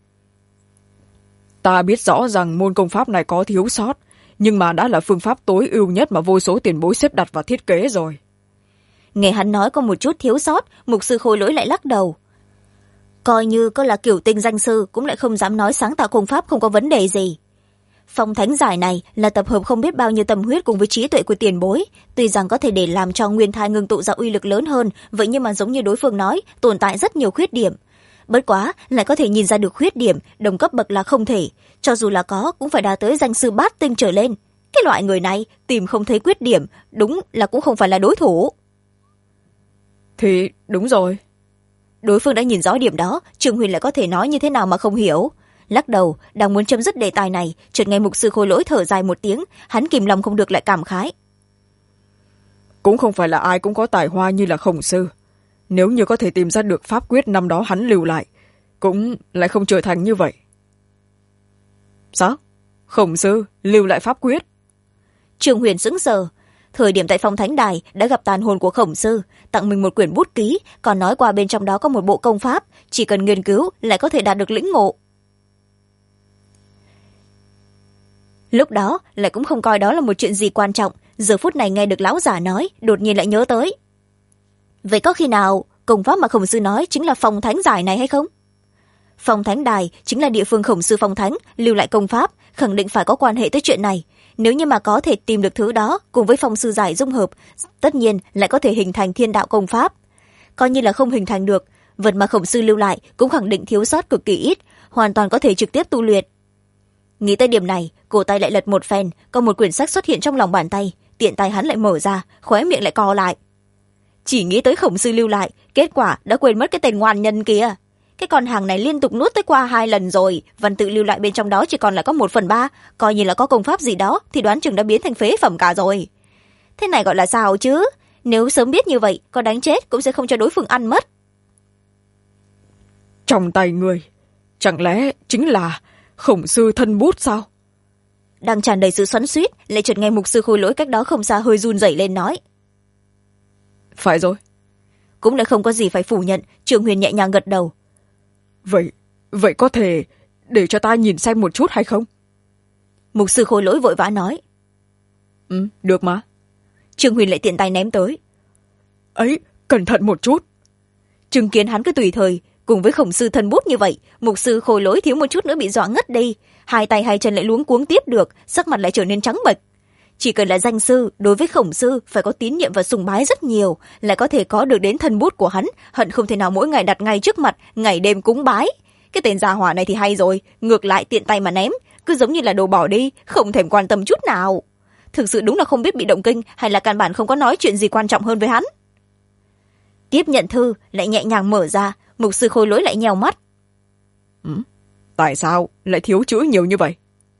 Ta biết rõ rằng môn công pháp này có thiếu sót, nhưng mà đã là phương pháp tối ưu nhất mà vô số tiền bối xếp đặt và thiết kế rồi. Nghe hắn nói có một chút thiếu sót, mục sư Khôi Lỗi lại lắc đầu. Coi như có là kiểu tinh danh sư cũng lại không dám nói sáng tạo công pháp không có vấn đề gì. Phong thánh giải này là tập hợp không biết bao nhiêu tâm huyết cùng với trí tuệ của tiền bối, tuy rằng có thể để làm cho nguyên thai ngưng tụ ra uy lực lớn hơn, vậy nhưng mà giống như đối phương nói, tồn tại rất nhiều khuyết điểm. Bất quá lại có thể nhìn ra được khuyết điểm, đồng cấp bậc là không thể, cho dù là có cũng phải đạt tới danh sư bát tinh trở lên. Cái loại người này tìm không thấy khuyết điểm, đúng là cũng không phải là đối thủ. Thì đúng rồi. Đối phương đã nhìn rõ điểm đó, Trương Huyền lại có thể nói như thế nào mà không hiểu. Lắc đầu, đang muốn chấm dứt đề tài này, chợt nghe mục sư Khôi Lỗi thở dài một tiếng, hắn kìm lòng không được lại cảm khái. Cũng không phải là ai cũng có tài hoa như là Khổng sư. Nếu như có thể tìm ra được pháp quyết năm đó hắn lưu lại, cũng lại không trở thành như vậy. Sao? Khổng sư lưu lại pháp quyết? Trương Huyền sững sờ. Thời điểm tại phong thánh đài đã gặp tàn hồn của Khổng sư, tặng mình một quyển bút ký, còn nói qua bên trong đó có một bộ công pháp, chỉ cần nghiên cứu lại có thể đạt được lĩnh ngộ. lúc đó lại cũng không coi đó là một chuyện gì quan trọng, giờ phút này nghe được lão giả nói đột nhiên lại nhớ tới. Vậy có khi nào công pháp mà khổng sư nói chính là phong thánh giải này hay không? Phong thánh đài chính là địa phương khổng sư phong thánh lưu lại công pháp, khẳng định phải có quan hệ tới chuyện này. Nếu như mà có thể tìm được thứ đó cùng với phong sư giải dung hợp, tất nhiên lại có thể hình thành thiên đạo công pháp. Coi như là không hình thành được, vật mà khổng sư lưu lại cũng khẳng định thiếu sót cực kỳ ít, hoàn toàn có thể trực tiếp tu luyện. Nghĩ tới điểm này, cổ tay lại lật một phen, có một quyển sách xuất hiện trong lòng bàn tay, tiện tay hắn lại mở ra, khóe miệng lại co lại. Chỉ nghĩ tới khổng sư lưu lại, kết quả đã quên mất cái tên ngoan nhân kia. Cái con hàng này liên tục nuốt tới qua 2 lần rồi, văn tự lưu lại bên trong đó chỉ còn là có 1/3, coi như là có công pháp gì đó thì đoán chừng đã biến thành phế phẩm cả rồi. Thế này gọi là sao chứ? Nếu sớm biết như vậy, có đánh chết cũng sẽ không cho đối phương ăn mất. Trong tay người, chẳng lẽ chính là khổng sư thân bút sao? Đang tràn đầy sự xoắn xuýt, lại chợt nghe mục sư Khôi Lỗi cách đó không xa hơi run rẩy lên nói. Phải rồi. Cũng lại không có gì phải phủ nhận, Trường Huyền nhẹ nhàng gật đầu. Vậy có thể để cho ta nhìn xem một chút hay không? Mục sư Khôi Lỗi vội vã nói. Được mà. Trường Huyền lại tiện tay ném tới. Ấy, cẩn thận một chút. Chứng kiến hắn cứ tùy thời cùng với khổng sư thân bút như vậy, mục sư Khôi Lỗi thiếu một chút nữa bị dọa ngất đi, 2 tay 2 chân lại luống cuống tiếp được, sắc mặt lại trở nên trắng bệch. Chỉ cần là danh sư, đối với khổng sư phải có tín nhiệm và sùng bái rất nhiều, lại có thể có được đến thân bút của hắn, hận không thể nào mỗi ngày đặt ngay trước mặt, ngày đêm cúng bái. Cái tên gia hỏa này thì hay rồi, ngược lại tiện tay mà ném, cứ giống như là đồ bỏ đi, không thèm quan tâm chút nào. Thực sự đúng là không biết bị động kinh hay là căn bản không có nói chuyện gì quan trọng hơn với hắn. Tiếp nhận thư lại nhẹ nhàng mở ra, mục sư Khôi Lỗi lại nhèo mắt. Tại sao lại thiếu chữ nhiều như vậy?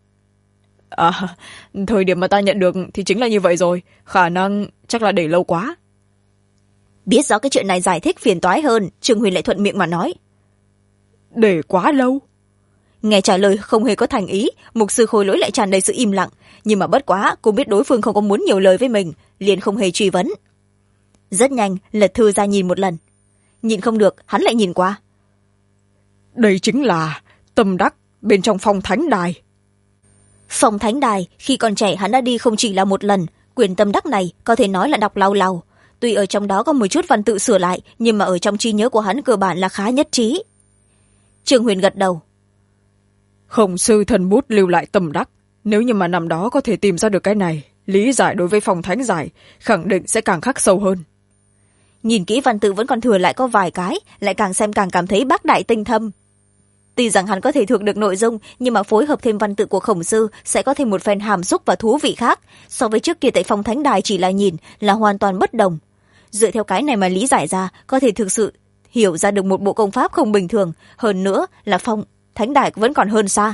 Thời điểm mà ta nhận được thì chính là như vậy rồi, khả năng chắc là để lâu quá. Biết rõ cái chuyện này giải thích phiền toái hơn, Trương Huyền lại thuận miệng mà nói. Để quá lâu? Nghe trả lời không hề có thành ý, mục sư Khôi Lỗi lại tràn đầy sự im lặng, nhưng mà bất quá cũng biết đối phương không có muốn nhiều lời với mình, liền không hề truy vấn. Rất nhanh lật thư ra nhìn một lần, nhìn không được hắn lại nhìn qua. Đây chính là tâm đắc bên trong phong thánh đài. Phong thánh đài khi còn trẻ hắn đã đi không chỉ là một lần, quyển tâm đắc này có thể nói là đọc lau lau. Tuy ở trong đó có một chút văn tự sửa lại, nhưng mà ở trong trí nhớ của hắn cơ bản là khá nhất trí. Trương Huyền gật đầu. Khổng sư thần bút lưu lại tâm đắc, nếu như mà năm đó có thể tìm ra được cái này, lý giải đối với phong thánh giải khẳng định sẽ càng khắc sâu hơn. Nhìn kỹ văn tự vẫn còn thừa lại có vài cái, lại càng xem càng cảm thấy bác đại tinh thâm. Tuy rằng hắn có thể thuộc được nội dung, nhưng mà phối hợp thêm văn tự của khổng sư sẽ có thêm một phen hàm xúc và thú vị khác, so với trước kia tại phong thánh đài chỉ là nhìn là hoàn toàn bất đồng. Dựa theo cái này mà lý giải ra, có thể thực sự hiểu ra được một bộ công pháp không bình thường, hơn nữa là phong thánh đài vẫn còn hơn xa.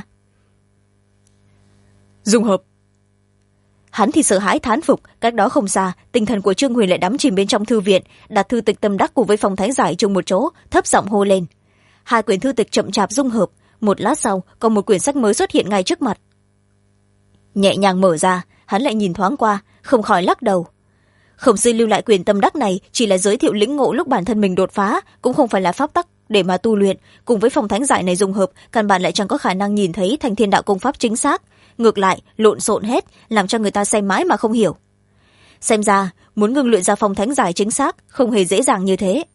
Dung hợp. Hắn thì sợ hãi thán phục, cách đó không xa, tinh thần của Trương Huyền lại đắm chìm bên trong thư viện, đặt thư tịch tâm đắc cùng với phong thánh giải chung một chỗ, thấp giọng hô lên. 2 quyển thư tịch chậm chạp dung hợp, một lát sau còn một quyển sách mới xuất hiện ngay trước mặt. Nhẹ nhàng mở ra, hắn lại nhìn thoáng qua, không khỏi lắc đầu. Khổng sư lưu lại quyển tâm đắc này chỉ là giới thiệu lĩnh ngộ lúc bản thân mình đột phá, cũng không phải là pháp tắc để mà tu luyện, cùng với phong thánh giải này dung hợp, căn bản lại chẳng có khả năng nhìn thấy thành thiên đạo công pháp chính xác, ngược lại lộn xộn hết, làm cho người ta xem mãi mà không hiểu. Xem ra muốn ngưng luyện ra phong thánh giải chính xác không hề dễ dàng như thế.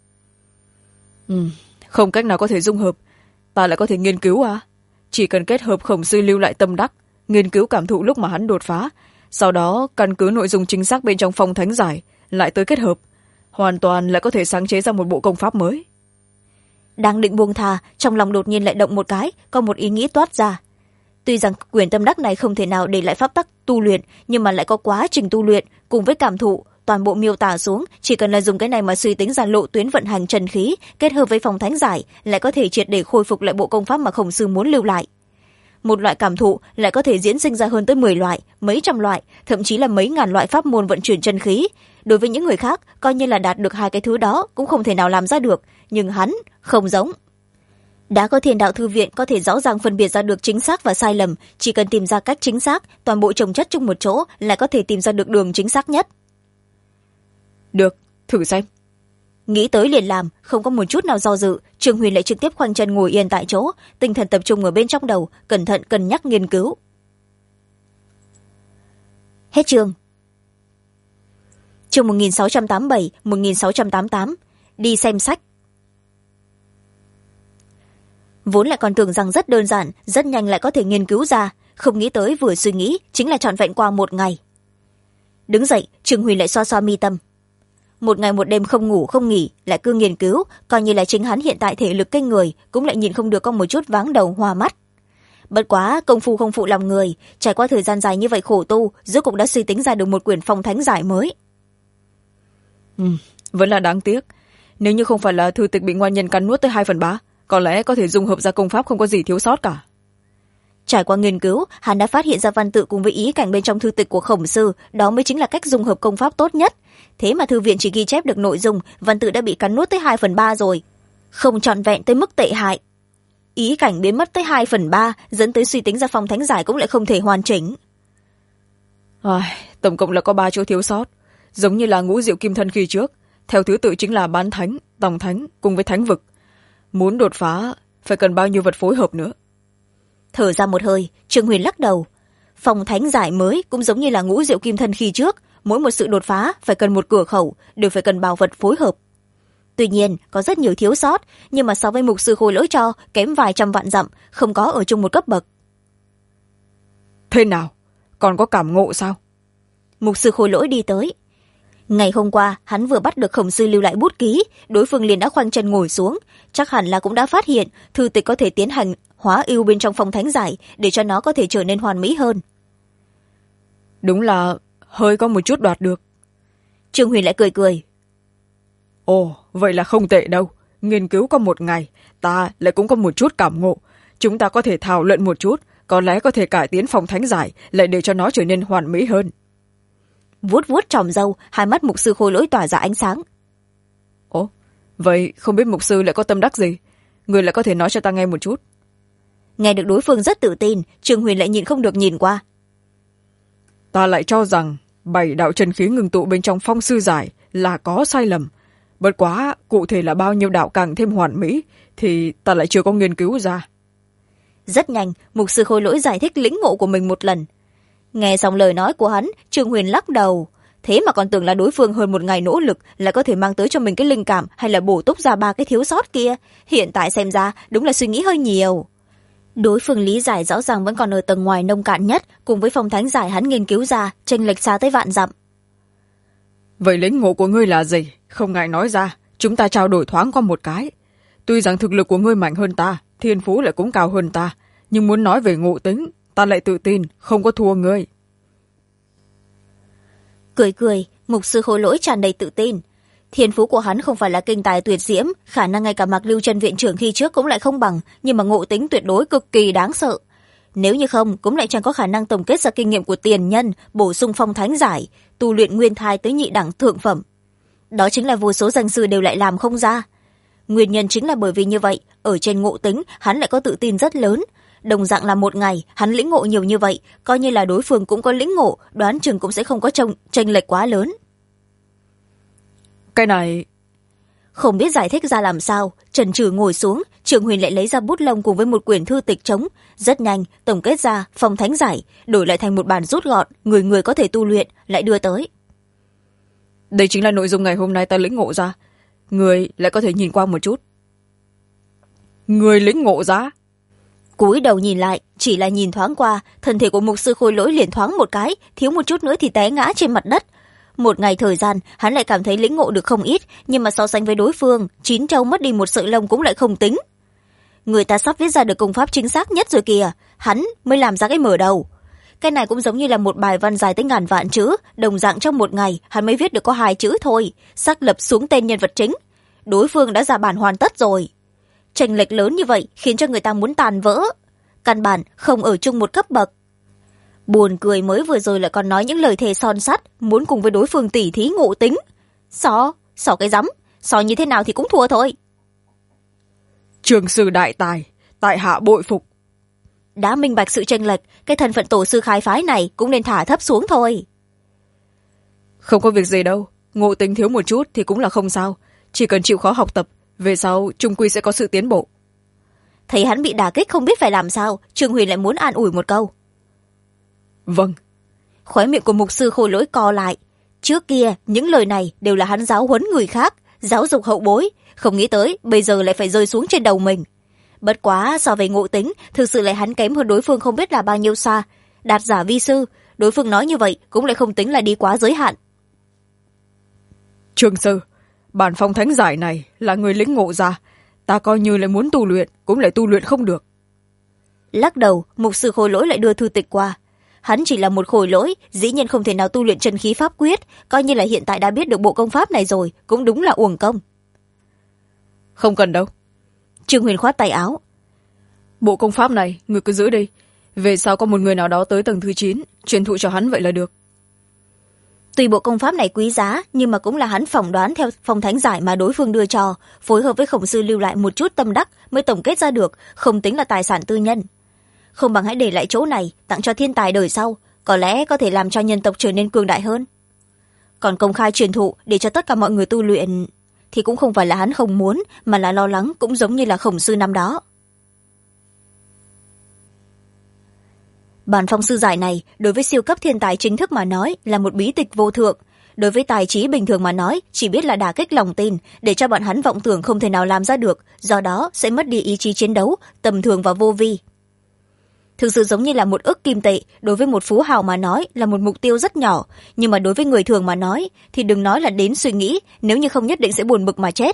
Không cách nào có thể dung hợp, ta lại có thể nghiên cứu à? Chỉ cần kết hợp khổng sư lưu lại tâm đắc, nghiên cứu cảm thụ lúc mà hắn đột phá, sau đó căn cứ nội dung chính xác bên trong phong thánh giải lại tới kết hợp, hoàn toàn lại có thể sáng chế ra một bộ công pháp mới. Đang định buông thà, trong lòng đột nhiên lại động một cái, có một ý nghĩ toát ra. Tuy rằng quyển tâm đắc này không thể nào để lại pháp tắc tu luyện, nhưng mà lại có quá trình tu luyện cùng với cảm thụ toàn bộ miêu tả xuống, chỉ cần là dùng cái này mà suy tính ra lộ tuyến vận hành trần khí, kết hợp với phong thánh giải, lại có thể triệt để khôi phục lại bộ công pháp mà khổng sư muốn lưu lại. Một loại cảm thụ lại có thể diễn sinh ra hơn tới 10 loại, mấy trăm loại, thậm chí là mấy ngàn loại pháp môn vận chuyển chân khí. Đối với những người khác, coi như là đạt được 2 cái thứ đó cũng không thể nào làm ra được, nhưng hắn không giống. Đã có thiên đạo thư viện có thể rõ ràng phân biệt ra được chính xác và sai lầm, chỉ cần tìm ra cách chính xác, toàn bộ chồng chất chung một chỗ là có thể tìm ra được đường chính xác nhất. Được, thử xem. Nghĩ tới liền làm, không có một chút nào do dự, Trương Huyền lại trực tiếp khoanh chân ngồi yên tại chỗ, tinh thần tập trung ở bên trong đầu, cẩn thận cân nhắc nghiên cứu. Hết chương. Chương 1687, 1688. Đi xem sách. Vốn lại còn tưởng rằng rất đơn giản, rất nhanh lại có thể nghiên cứu ra, không nghĩ tới vừa suy nghĩ chính là trọn vẹn qua một ngày. Đứng dậy, Trương Huyền lại xoa xoa mi tâm. Một ngày một đêm không ngủ không nghỉ, lại cứ nghiên cứu, coi như là chính hắn hiện tại thể lực kinh người, cũng lại nhìn không được có một chút váng đầu hoa mắt. Bất quá công phu không phụ lòng người, trải qua thời gian dài như vậy khổ tu, rốt cũng đã suy tính ra được một quyển phong thánh giải mới. Vẫn là đáng tiếc, nếu như không phải là thư tịch bị ngoan nhân cắn nuốt tới 2/3, có lẽ có thể dung hợp ra công pháp không có gì thiếu sót cả. Trải qua nghiên cứu, hắn đã phát hiện ra văn tự cùng với ý cảnh bên trong thư tịch của Khổng sư, đó mới chính là cách dung hợp công pháp tốt nhất. Thế mà thư viện chỉ ghi chép được nội dung, văn tự đã bị cắn nuốt tới 2/3 rồi, không trọn vẹn tới mức tệ hại. Ý cảnh biến mất tới 2/3, dẫn tới suy tính ra phong thánh giải cũng lại không thể hoàn chỉnh. Tổng cộng là có 3 chỗ thiếu sót, giống như là ngũ diệu kim thân khi trước, theo thứ tự chính là bán thánh, tòng thánh cùng với thánh vực. Muốn đột phá phải cần bao nhiêu vật phối hợp nữa. Thở ra một hơi, Trương Huyền lắc đầu. Phong thánh giải mới cũng giống như là ngũ diệu kim thân khi trước, mỗi một sự đột phá phải cần một cửa khẩu, đều phải cần bảo vật phối hợp. Tuy nhiên có rất nhiều thiếu sót, nhưng mà so với mục sư Khôi Lỗi cho kém vài trăm vạn dặm, không có ở chung một cấp bậc. Thế nào, còn có cảm ngộ sao? Mục sư Khôi Lỗi đi tới. Ngày hôm qua hắn vừa bắt được Khổng sư lưu lại bút ký, đối phương liền đã khoanh chân ngồi xuống, chắc hẳn là cũng đã phát hiện thư tịch có thể tiến hành hóa ưu bên trong phong thánh giải, để cho nó có thể trở nên hoàn mỹ hơn. Đúng là hơi có một chút đoạt được. Trương Huyền lại cười cười. Ồ, vậy là không tệ đâu. Nghiên cứu có một ngày, ta lại cũng có một chút cảm ngộ. Chúng ta có thể thảo luận một chút, có lẽ có thể cải tiến phong thánh giải, lại để cho nó trở nên hoàn mỹ hơn. Vuốt vuốt tròm râu, hai mắt mục sư Khôi Lỗi tỏa ra ánh sáng. Ồ, vậy không biết mục sư lại có tâm đắc gì? Người lại có thể nói cho ta nghe một chút. Nghe được đối phương rất tự tin, Trương Huyền lại nhìn không được nhìn qua. Ta lại cho rằng 7 đạo chân khí ngưng tụ bên trong phong sư giải là có sai lầm. Bất quá, cụ thể là bao nhiêu đạo càng thêm hoàn mỹ thì ta lại chưa có nghiên cứu ra. Rất nhanh, mục sư Khôi Lỗi giải thích lĩnh ngộ của mình một lần. Nghe xong lời nói của hắn, Trương Huyền lắc đầu. Thế mà còn tưởng là đối phương hơn một ngày nỗ lực là có thể mang tới cho mình cái linh cảm hay là bổ túc ra 3 cái thiếu sót kia. Hiện tại xem ra đúng là suy nghĩ hơi nhiều. Đối phương lý giải rõ ràng vẫn còn ở tầng ngoài nông cạn nhất, cùng với phong thánh giải hắn nghiên cứu ra, chênh lệch xa tới vạn dặm. Vậy lĩnh ngộ của ngươi là gì? Không ngại nói ra, chúng ta trao đổi thoáng qua một cái. Tuy rằng thực lực của ngươi mạnh hơn ta, thiên phú lại cũng cao hơn ta, nhưng muốn nói về ngộ tính, ta lại tự tin, không có thua ngươi. Cười cười, mục sư Khôi Lỗi tràn đầy tự tin. Thiên phú của hắn không phải là kinh tài tuyệt diễm, khả năng ngay cả Mạc Lưu Chân viện trưởng khi trước cũng lại không bằng, nhưng mà ngộ tính tuyệt đối cực kỳ đáng sợ. Nếu như không, cũng lại chẳng có khả năng tổng kết ra kinh nghiệm của tiền nhân, bổ sung phong thánh giải, tu luyện nguyên thai tới nhị đẳng thượng phẩm. Đó chính là vô số danh sư đều lại làm không ra. Nguyên nhân chính là bởi vì như vậy, ở trên ngộ tính, hắn lại có tự tin rất lớn. Đồng dạng là một ngày, hắn lĩnh ngộ nhiều như vậy, coi như là đối phương cũng có lĩnh ngộ, đoán chừng cũng sẽ không có chênh lệch quá lớn. Cái này... Không biết giải thích ra làm sao, chần chừ ngồi xuống, Trương Huyền lại lấy ra bút lông cùng với một quyển thư tịch trống. Rất nhanh, tổng kết ra, phong thánh giải, đổi lại thành một bản rút gọn, người người có thể tu luyện, lại đưa tới. Đây chính là nội dung ngày hôm nay ta lĩnh ngộ ra. Người lại có thể nhìn qua một chút. Người lĩnh ngộ ra? Cúi đầu nhìn lại, chỉ là nhìn thoáng qua, thân thể của mục sư Khôi Lỗi liền thoáng một cái, thiếu một chút nữa thì té ngã trên mặt đất. Một ngày thời gian, hắn lại cảm thấy lĩnh ngộ được không ít, nhưng mà so sánh với đối phương, 9 trâu mất đi một sợi lông cũng lại không tính. Người ta sắp viết ra được công pháp chính xác nhất rồi kìa, hắn mới làm ra cái mở đầu. Cái này cũng giống như là một bài văn dài tới ngàn vạn chữ, đồng dạng trong một ngày, hắn mới viết được có 2 chữ thôi, xác lập xuống tên nhân vật chính. Đối phương đã ra bản hoàn tất rồi. Chênh lệch lớn như vậy khiến cho người ta muốn tàn vỡ. Căn bản không ở chung một cấp bậc. Buồn cười mới vừa rồi lại còn nói những lời thề son sắt, muốn cùng với đối phương tỉ thí ngộ tính. So cái rắm, so như thế nào thì cũng thua thôi. Trường sư đại tài, tại hạ bội phục. Đã minh bạch sự chênh lệch, cái thân phận tổ sư khai phái này cũng nên thả thấp xuống thôi. Không có việc gì đâu, ngộ tính thiếu một chút thì cũng là không sao. Chỉ cần chịu khó học tập, về sau chung quy sẽ có sự tiến bộ. Thấy hắn bị đả kích không biết phải làm sao, Trương Huyền lại muốn an ủi một câu. Vâng. Khóe miệng của mục sư Khôi Lỗi co lại. Trước kia những lời này đều là hắn giáo huấn người khác, giáo dục hậu bối, không nghĩ tới bây giờ lại phải rơi xuống trên đầu mình. Bất quá so về ngộ tính, thực sự lại hắn kém hơn đối phương không biết là bao nhiêu xa. Đạt giả vi sư, đối phương nói như vậy cũng lại không tính là đi quá giới hạn. Trường sư, bản phong thánh giải này là người lĩnh ngộ ra, ta coi như lại muốn tu luyện cũng lại tu luyện không được. Lắc đầu, mục sư Khôi Lỗi lại đưa thư tịch qua. Hắn chỉ là một khôi lỗi, dĩ nhiên không thể nào tu luyện chân khí pháp quyết, coi như là hiện tại đã biết được bộ công pháp này rồi, cũng đúng là uổng công. Không cần đâu. Trương Huyền khoát tay áo. Bộ công pháp này người cứ giữ đi, về sau có một người nào đó tới tầng thứ 9, truyền thụ cho hắn vậy là được. Tuy bộ công pháp này quý giá, nhưng mà cũng là hắn phỏng đoán theo phong thánh giải mà đối phương đưa cho, phối hợp với khổng sư lưu lại một chút tâm đắc mới tổng kết ra được, không tính là tài sản tư nhân. Không bằng hãy để lại chỗ này, tặng cho thiên tài đời sau, có lẽ có thể làm cho nhân tộc trở nên cường đại hơn. Còn công khai truyền thụ để cho tất cả mọi người tu luyện, thì cũng không phải là hắn không muốn, mà là lo lắng, cũng giống như là khổng sư năm đó. Bản phong sư giải này, đối với siêu cấp thiên tài chính thức mà nói là một bí tịch vô thượng. Đối với tài trí bình thường mà nói, chỉ biết là đả kích lòng tin, để cho bọn hắn vọng tưởng không thể nào làm ra được, do đó sẽ mất đi ý chí chiến đấu, tầm thường và vô vi. Thực sự giống như là một ức kim tệ, đối với một phú hào mà nói là một mục tiêu rất nhỏ, nhưng mà đối với người thường mà nói thì đừng nói là đến suy nghĩ, nếu như không nhất định sẽ buồn bực mà chết.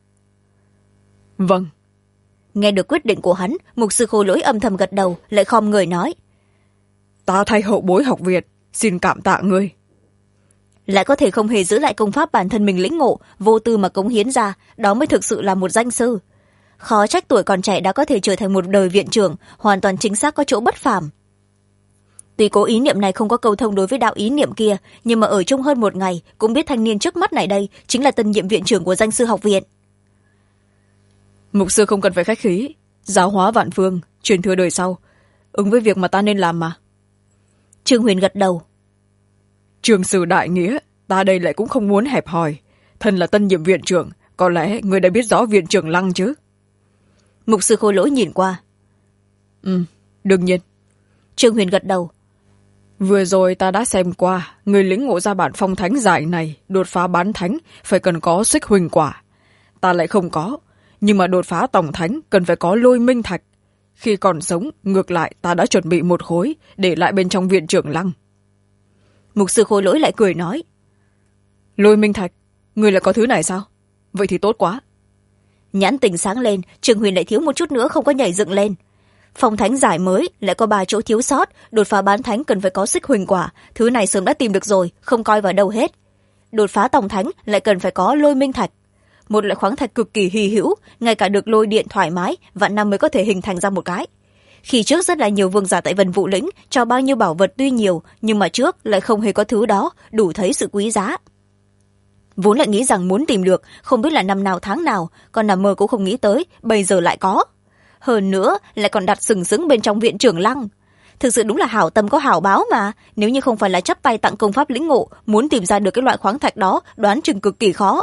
Vâng. Nghe được quyết định của hắn, mục sư Khôi Lỗi âm thầm gật đầu, lại khom người nói. Ta thay hậu bối học Việt, xin cảm tạ ngươi. Lại có thể không hề giữ lại công pháp bản thân mình lĩnh ngộ, vô tư mà cống hiến ra, đó mới thực sự là một danh sư. Khó trách tuổi còn trẻ đã có thể trở thành một đời viện trưởng, hoàn toàn chính xác có chỗ bất phàm. Tuy cố ý niệm này không có câu thông đối với đạo ý niệm kia, nhưng mà ở chung hơn một ngày cũng biết thanh niên trước mắt này đây chính là tân nhiệm viện trưởng của danh sư học viện. Mục sư không cần phải khách khí, giáo hóa vạn phương, truyền thừa đời sau, ứng với việc mà ta nên làm mà. Trương Huyền gật đầu. Trường sử đại nghĩa, ta đây lại cũng không muốn hẹp hòi. Thân là tân nhiệm viện trưởng, có lẽ người đã biết rõ viện trưởng Lăng chứ. Mục sư Khôi Lỗi nhìn qua. Đương nhiên. Trương Huyền gật đầu. Vừa rồi ta đã xem qua, người lĩnh ngộ ra bản phong thánh giải này, đột phá bán thánh, phải cần có xích huỳnh quả. Ta lại không có, nhưng mà đột phá tổng thánh cần phải có lôi minh thạch. Khi còn sống, ngược lại ta đã chuẩn bị một khối, để lại bên trong viện trưởng Lăng. Mục sư Khôi Lỗi lại cười nói. Lôi minh thạch, người lại có thứ này sao? Vậy thì tốt quá. Nhãn tình sáng lên, Trương Huyền lại thiếu một chút nữa không có nhảy dựng lên. Phong thánh giải mới lại có 3 chỗ thiếu sót, đột phá bán thánh cần phải có xích huỳnh quả, thứ này sớm đã tìm được rồi, không coi vào đâu hết. Đột phá tổng thánh lại cần phải có lôi minh thạch, một loại khoáng thạch cực kỳ hy hữu, ngay cả được lôi điện thoải mái vạn năm mới có thể hình thành ra một cái. Khi trước rất là nhiều vương giả tại Vân Vũ lĩnh cho bao nhiêu bảo vật tuy nhiều, nhưng mà trước lại không hề có thứ đó, đủ thấy sự quý giá. Vốn lại nghĩ rằng muốn tìm được, không biết là năm nào tháng nào, còn nằm mơ cũng không nghĩ tới, bây giờ lại có. Hơn nữa, lại còn đặt sừng sững bên trong viện trưởng Lăng. Thực sự đúng là hảo tâm có hảo báo mà, nếu như không phải là chắp tay tặng công pháp lĩnh ngộ, muốn tìm ra được cái loại khoáng thạch đó, đoán chừng cực kỳ khó.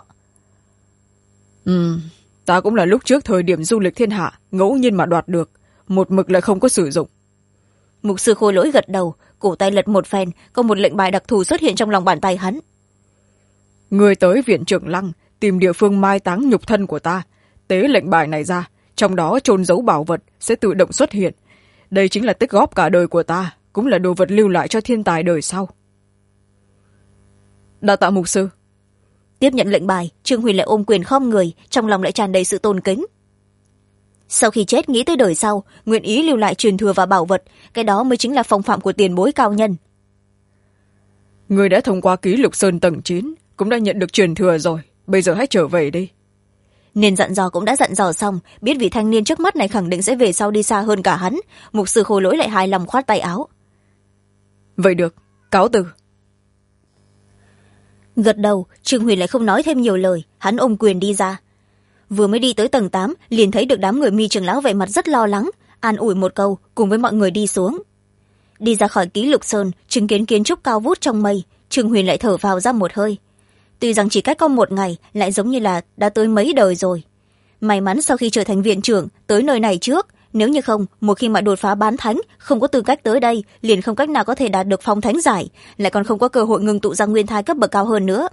Ta cũng là lúc trước thời điểm du lịch thiên hạ, ngẫu nhiên mà đoạt được, một mực lại không có sử dụng. Mục sư Khôi Lỗi gật đầu, cổ tay lật một phen, có một lệnh bài đặc thù xuất hiện trong lòng bàn tay hắn. Người tới viện trưởng Lăng, tìm địa phương mai táng nhục thân của ta, tế lệnh bài này ra, trong đó chôn giấu bảo vật sẽ tự động xuất hiện. Đây chính là tích góp cả đời của ta, cũng là đồ vật lưu lại cho thiên tài đời sau. Đa tạ mục sư. Tiếp nhận lệnh bài, Trương Huyền lại ôm quyền khom người, trong lòng lại tràn đầy sự tôn kính. Sau khi chết nghĩ tới đời sau, nguyện ý lưu lại truyền thừa và bảo vật, cái đó mới chính là phong phạm của tiền bối cao nhân. Người đã thông qua ký lục sơn tầng 9, cũng đã nhận được truyền thừa rồi, bây giờ hãy trở về đi. Nên dặn dò cũng đã dặn dò xong, biết vị thanh niên trước mắt này khẳng định sẽ về sau đi xa hơn cả hắn. Mục sư Khôi Lỗi lại hài lòng khoát tay áo. Vậy được, cáo từ. Gật đầu, Trương Huyền lại không nói thêm nhiều lời, hắn ôm quyền đi ra. Vừa mới đi tới tầng 8, liền thấy được đám người Mi trưởng lão vẻ mặt rất lo lắng, an ủi một câu, cùng với mọi người đi xuống. Đi ra khỏi ký lục sơn, chứng kiến kiến trúc cao vút trong mây, Trương Huyền lại thở vào ra một hơi. Tuy rằng chỉ cách có một ngày, lại giống như là đã tới mấy đời rồi. May mắn sau khi trở thành viện trưởng, tới nơi này trước, nếu như không, một khi mà đột phá bán thánh, không có tư cách tới đây, liền không cách nào có thể đạt được phong thánh giải, lại còn không có cơ hội ngưng tụ ra nguyên thai cấp bậc cao hơn nữa.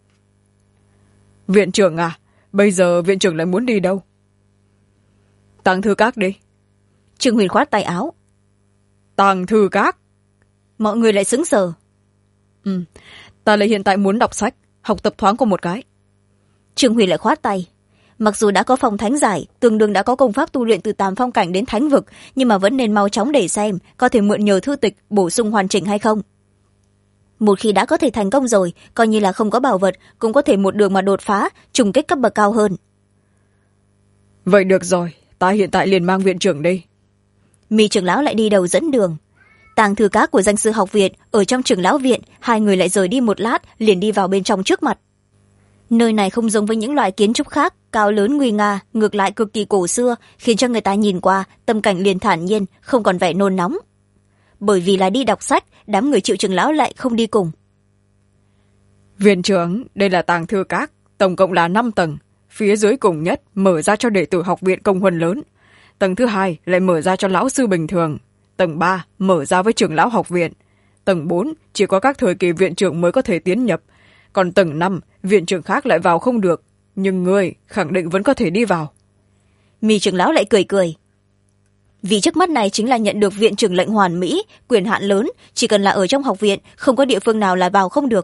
Viện trưởng à, bây giờ viện trưởng lại muốn đi đâu? Tàng thư các đi. Trương Huyền khoát tay áo. Tàng thư các? Mọi người lại sững sờ. Ta lại hiện tại muốn đọc sách, học tập thoáng qua một cái. Trương Huyền lại khoát tay. Mặc dù đã có phong thánh giải, tương đương đã có công pháp tu luyện từ tam phong cảnh đến thánh vực, nhưng mà vẫn nên mau chóng để xem có thể mượn nhờ thư tịch bổ sung hoàn chỉnh hay không. Một khi đã có thể thành công rồi, coi như là không có bảo vật, cũng có thể một đường mà đột phá, trùng kích cấp bậc cao hơn. Vậy được rồi, ta hiện tại liền mang viện trưởng đi. Mi trưởng lão lại đi đầu dẫn đường. Tàng thư các của danh sư học viện ở trong trưởng lão viện, hai người lại rời đi một lát, liền đi vào bên trong trước mặt. Nơi này không giống với những loại kiến trúc khác, cao lớn nguy nga, ngược lại cực kỳ cổ xưa, khiến cho người ta nhìn qua tâm cảnh liền thản nhiên, không còn vẻ nôn nóng. Bởi vì là đi đọc sách, đám người Triệu trưởng lão lại không đi cùng. Viện trưởng, đây là tàng thư các, tổng cộng là 5 tầng. Phía dưới cùng nhất mở ra cho đệ tử học viện công huân lớn. Tầng thứ 2 lại mở ra cho lão sư bình thường. Tầng 3 mở ra với trưởng lão học viện. Tầng 4 chỉ có các thời kỳ viện trưởng mới có thể tiến nhập. Còn tầng 5 viện trưởng khác lại vào không được, nhưng ngươi khẳng định vẫn có thể đi vào. Mi trưởng lão lại cười cười. Vì trước mắt này chính là nhận được viện trưởng lệnh hoàn mỹ, quyền hạn lớn, chỉ cần là ở trong học viện, không có địa phương nào là vào không được.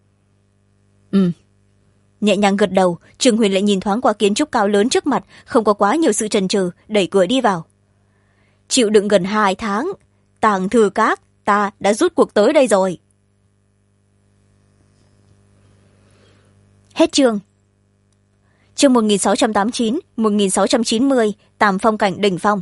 Nhẹ nhàng gật đầu, Trương Huyền lại nhìn thoáng qua kiến trúc cao lớn trước mặt, không có quá nhiều sự chần chừ, đẩy cửa đi vào. Chịu đựng gần 2 tháng, tàng thư các, ta đã rút cuộc tới đây rồi. Hết chương. Chương 1689, 1690, Tam phong cảnh đỉnh phong.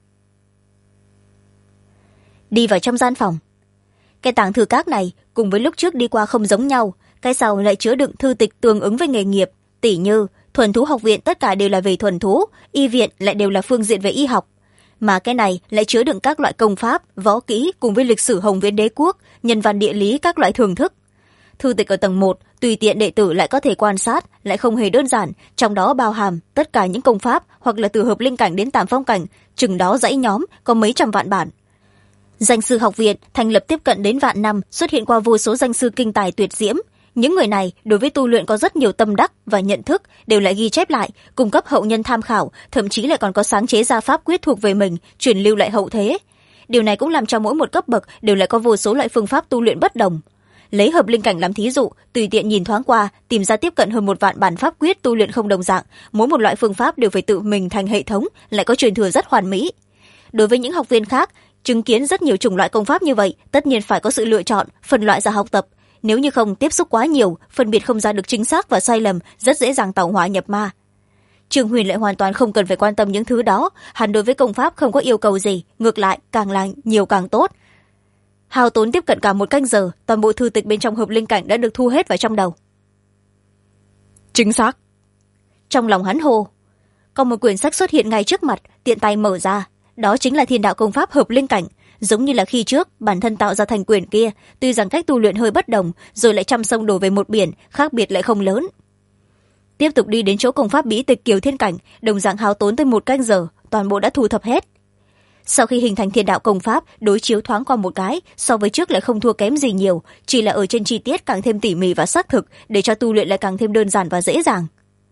Đi vào trong gian phòng. Cái tàng thư các này cùng với lúc trước đi qua không giống nhau, cái sau lại chứa đựng thư tịch tương ứng với nghề nghiệp, tỉ như thuần thú học viện tất cả đều là về thuần thú, y viện lại đều là phương diện về y học, mà cái này lại chứa đựng các loại công pháp, võ kỹ cùng với lịch sử Hồng Viễn đế quốc, nhân văn địa lý các loại thưởng thức. Thư tịch ở tầng 1, tùy tiện đệ tử lại có thể quan sát, lại không hề đơn giản, trong đó bao hàm tất cả những công pháp hoặc là từ hợp linh cảnh đến tam phong cảnh, chừng đó dãy nhóm có mấy trăm vạn bản. Danh sư học viện thành lập tiếp cận đến vạn năm, xuất hiện qua vô số danh sư kinh tài tuyệt diễm. Những người này đối với tu luyện có rất nhiều tâm đắc và nhận thức, đều lại ghi chép lại, cung cấp hậu nhân tham khảo, thậm chí lại còn có sáng chế ra pháp quyết thuộc về mình, truyền lưu lại hậu thế. Điều này cũng làm cho mỗi một cấp bậc đều lại có vô số loại phương pháp tu luyện bất đồng. Lấy hợp linh cảnh làm thí dụ, tùy tiện nhìn thoáng qua, tìm ra tiếp cận hơn 1 vạn bản pháp quyết tu luyện không đồng dạng, mỗi một loại phương pháp đều phải tự mình thành hệ thống, lại có truyền thừa rất hoàn mỹ. Đối với những học viên khác, chứng kiến rất nhiều chủng loại công pháp như vậy, tất nhiên phải có sự lựa chọn, phân loại ra học tập. Nếu như không tiếp xúc quá nhiều, phân biệt không ra được chính xác và sai lầm, rất dễ dàng tẩu hỏa nhập ma. Trương Huyền lại hoàn toàn không cần phải quan tâm những thứ đó, hắn đối với công pháp không có yêu cầu gì, ngược lại càng là nhiều càng tốt. Hao tốn tiếp cận cả 1 canh giờ, toàn bộ thư tịch bên trong hợp linh cảnh đã được thu hết vào trong đầu. Chính xác. Trong lòng hắn hô. Có một quyển sách xuất hiện ngay trước mặt, tiện tay mở ra. Đó chính là Thiên đạo công pháp hợp linh cảnh. Giống như là khi trước, bản thân tạo ra thành quyển kia, tuy rằng cách tu luyện hơi bất đồng, rồi lại trăm sông đổ về một biển, khác biệt lại không lớn. Tiếp tục đi đến chỗ công pháp bí tịch Kiều Thiên Cảnh, đồng dạng hao tốn tới 1 canh giờ, toàn bộ đã thu thập hết. Sau khi hình thành thiên đạo công pháp, đối chiếu thoáng qua một cái, so với trước lại không thua kém gì nhiều, chỉ là ở trên chi tiết càng thêm tỉ mỉ và xác thực, để cho tu luyện lại càng thêm đơn giản và dễ dàng.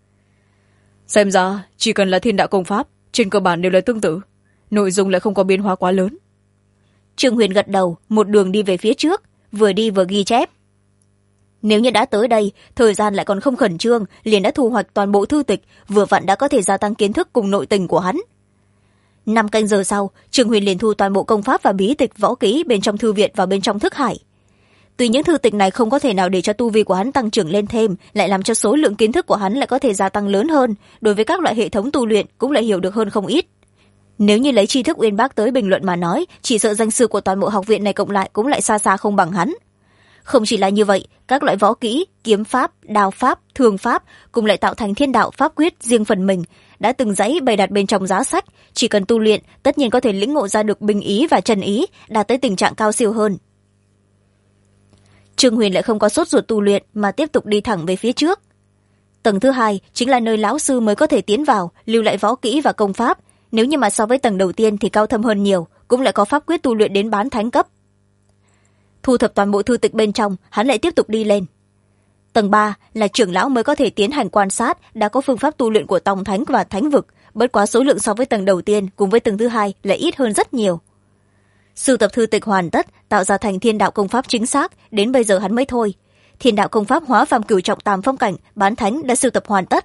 Xem ra, chỉ cần là thiên đạo công pháp, trên cơ bản đều là tương tự, nội dung lại không có biến hóa quá lớn. Trương Huyền gật đầu, một đường đi về phía trước, vừa đi vừa ghi chép. Nếu như đã tới đây, thời gian lại còn không khẩn trương, liền đã thu hoạch toàn bộ thư tịch, vừa vặn đã có thể gia tăng kiến thức cùng nội tình của hắn. 5 canh giờ sau, Trương Huyền liền thu toàn bộ công pháp và bí tịch võ kỹ bên trong thư viện vào bên trong thức hải. Tuy những thư tịch này không có thể nào để cho tu vi của hắn tăng trưởng lên thêm, lại làm cho số lượng kiến thức của hắn lại có thể gia tăng lớn hơn, đối với các loại hệ thống tu luyện cũng lại hiểu được hơn không ít. Nếu như lấy tri thức uyên bác tới bình luận mà nói, chỉ sợ danh sư của toàn bộ học viện này cộng lại cũng lại xa xa không bằng hắn. Không chỉ là như vậy, các loại võ kỹ, kiếm pháp, đao pháp, thương pháp cùng lại tạo thành thiên đạo pháp quyết riêng phần mình, đã từng dãy bày đặt bên trong giá sách, chỉ cần tu luyện, tất nhiên có thể lĩnh ngộ ra được bình ý và trần ý, đạt tới tình trạng cao siêu hơn. Trương Huyền lại không có sốt ruột tu luyện mà tiếp tục đi thẳng về phía trước. Tầng thứ 2 chính là nơi lão sư mới có thể tiến vào, lưu lại võ kỹ và công pháp. nếu như mà so với tầng đầu tiên thì cao thâm hơn nhiều, cũng lại có pháp quyết tu luyện đến bán thánh cấp. Thu thập toàn bộ thư tịch bên trong, hắn lại tiếp tục đi lên. Tầng ba là trưởng lão mới có thể tiến hành quan sát, đã có phương pháp tu luyện của tòng thánh và thánh vực, bất quá số lượng so với tầng đầu tiên cùng với tầng thứ hai lại ít hơn rất nhiều. Sưu tập thư tịch hoàn tất, tạo ra thành thiên đạo công pháp chính xác, đến bây giờ hắn mới thôi. Thiên đạo công pháp hóa phàm cửu trọng tam phong cảnh, bán thánh đã sưu tập hoàn tất.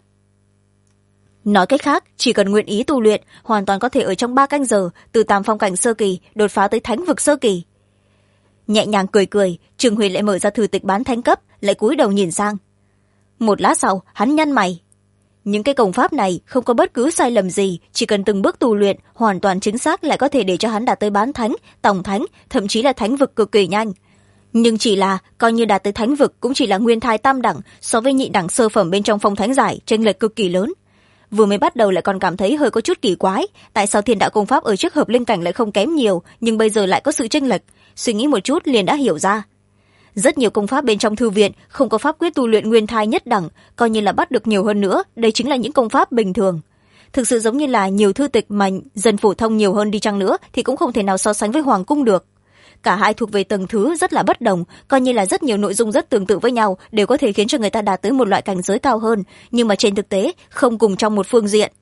Nói cách khác, chỉ cần nguyện ý tu luyện, hoàn toàn có thể ở trong 3 canh giờ từ tam phong cảnh sơ kỳ đột phá tới thánh vực sơ kỳ. Nhẹ nhàng cười cười, Trương Huyền lại mở ra thư tịch bán thánh cấp, lại cúi đầu nhìn sang. Một lát sau, hắn nhăn mày. Những cái công pháp này không có bất cứ sai lầm gì, chỉ cần từng bước tu luyện hoàn toàn chính xác lại có thể để cho hắn đạt tới bán thánh, tổng thánh, thậm chí là thánh vực cực kỳ nhanh. Nhưng chỉ là coi như đạt tới thánh vực cũng chỉ là nguyên thai tam đẳng, so với nhị đẳng sơ phẩm bên trong phong thánh giải chênh lệch cực kỳ lớn. Vừa mới bắt đầu lại còn cảm thấy hơi có chút kỳ quái, tại sao thiên đạo công pháp ở trước hợp linh cảnh lại không kém nhiều, nhưng bây giờ lại có sự chênh lệch. Suy nghĩ một chút liền đã hiểu ra. Rất nhiều công pháp bên trong thư viện không có pháp quyết tu luyện nguyên thai nhất đẳng, coi như là bắt được nhiều hơn nữa, đây chính là những công pháp bình thường. Thực sự giống như là nhiều thư tịch mà dân phổ thông nhiều hơn đi chăng nữa thì cũng không thể nào so sánh với hoàng cung được. Cả hai thuộc về tầng thứ rất là bất đồng, coi như là rất nhiều nội dung rất tương tự với nhau, đều có thể khiến cho người ta đạt tới một loại cảnh giới cao hơn, nhưng mà trên thực tế không cùng trong một phương diện.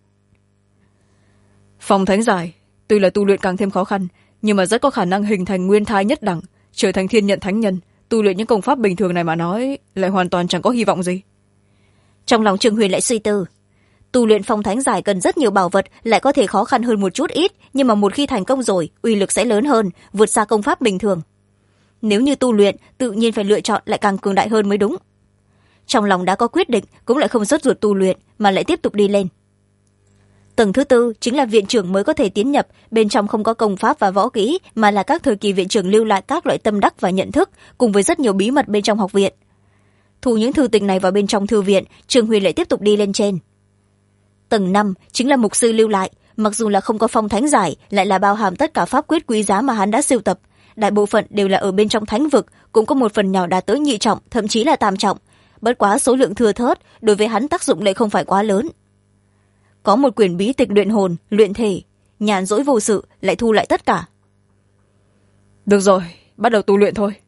Phong thánh giải tuy là tu luyện càng thêm khó khăn, nhưng mà rất có khả năng hình thành nguyên thai nhất đẳng, trở thành thiên nhận thánh nhân. Tu luyện những công pháp bình thường này mà nói lại hoàn toàn chẳng có hy vọng gì. Trong lòng Trương Huyền lại suy tư, tu luyện phong thánh giải cần rất nhiều bảo vật, lại có thể khó khăn hơn một chút ít, nhưng mà một khi thành công rồi uy lực sẽ lớn hơn, vượt xa công pháp bình thường. Nếu như tu luyện tự nhiên phải lựa chọn lại càng cường đại hơn mới đúng. Trong lòng đã có quyết định, cũng lại không sốt ruột tu luyện mà lại tiếp tục đi lên. Tầng thứ tư chính là viện trưởng mới có thể tiến nhập, bên trong không có công pháp và võ kỹ, mà là các thời kỳ viện trưởng lưu lại các loại tâm đắc và nhận thức, cùng với rất nhiều bí mật bên trong học viện. Thu những thư tịch này vào bên trong thư viện, Trương Huyền lại tiếp tục đi lên trên. Tầng năm chính là mục sư lưu lại, mặc dù là không có phong thánh giải, lại là bao hàm tất cả pháp quyết quý giá mà hắn đã sưu tập. Đại bộ phận đều là ở bên trong thánh vực, cũng có một phần nhỏ đạt tới nhị trọng, thậm chí là tam trọng. Bất quá số lượng thưa thớt, đối với hắn tác dụng lại không phải quá lớn. Có một quyển bí tịch luyện hồn, luyện thể, nhàn rỗi vô sự, lại thu lại tất cả. Được rồi, bắt đầu tu luyện thôi.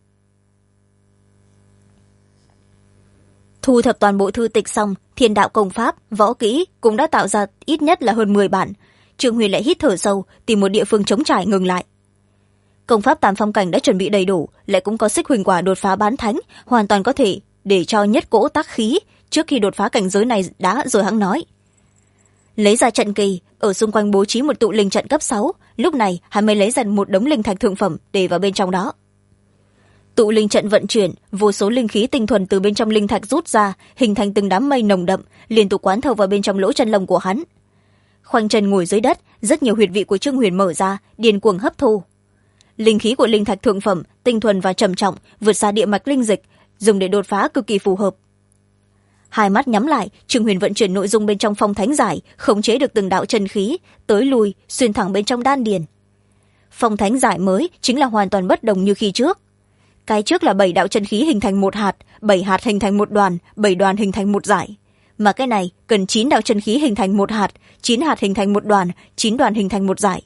Thu thập toàn bộ thư tịch xong, thiên đạo công pháp, võ kỹ cũng đã tạo ra ít nhất là hơn 10 bản. Trương Huyền lại hít thở sâu, tìm một địa phương trống trải ngừng lại. Công pháp tam phong cảnh đã chuẩn bị đầy đủ, lại cũng có xích huỳnh quả đột phá bán thánh, hoàn toàn có thể để cho nhất cỗ tác khí. Trước khi đột phá cảnh giới này đã rồi hắn nói. Lấy ra trận kỳ, ở xung quanh bố trí một tụ linh trận cấp 6, lúc này hắn mới lấy ra một đống linh thạch thượng phẩm để vào bên trong đó. Tụ linh trận vận chuyển, vô số linh khí tinh thuần từ bên trong linh thạch rút ra, hình thành từng đám mây nồng đậm, liên tục quán thâu vào bên trong lỗ chân lông của hắn. Khoanh chân ngồi dưới đất, rất nhiều huyệt vị của Trương Huyền mở ra, điên cuồng hấp thu. Linh khí của linh thạch thượng phẩm, tinh thuần và trầm trọng, vượt xa địa mạch linh dịch, dùng để đột phá cực kỳ phù hợp. Hai mắt nhắm lại, Trương Huyền vận chuyển nội dung bên trong phong thánh giải, khống chế được từng đạo chân khí, tới lui, xuyên thẳng bên trong đan điền. Phong thánh giải mới chính là hoàn toàn bất đồng như khi trước. Cái trước là 7 đạo chân khí hình thành một hạt, 7 hạt hình thành một đoàn, 7 đoàn hình thành một giải. Mà cái này cần 9 đạo chân khí hình thành một hạt, 9 hạt hình thành một đoàn, 9 đoàn hình thành một giải.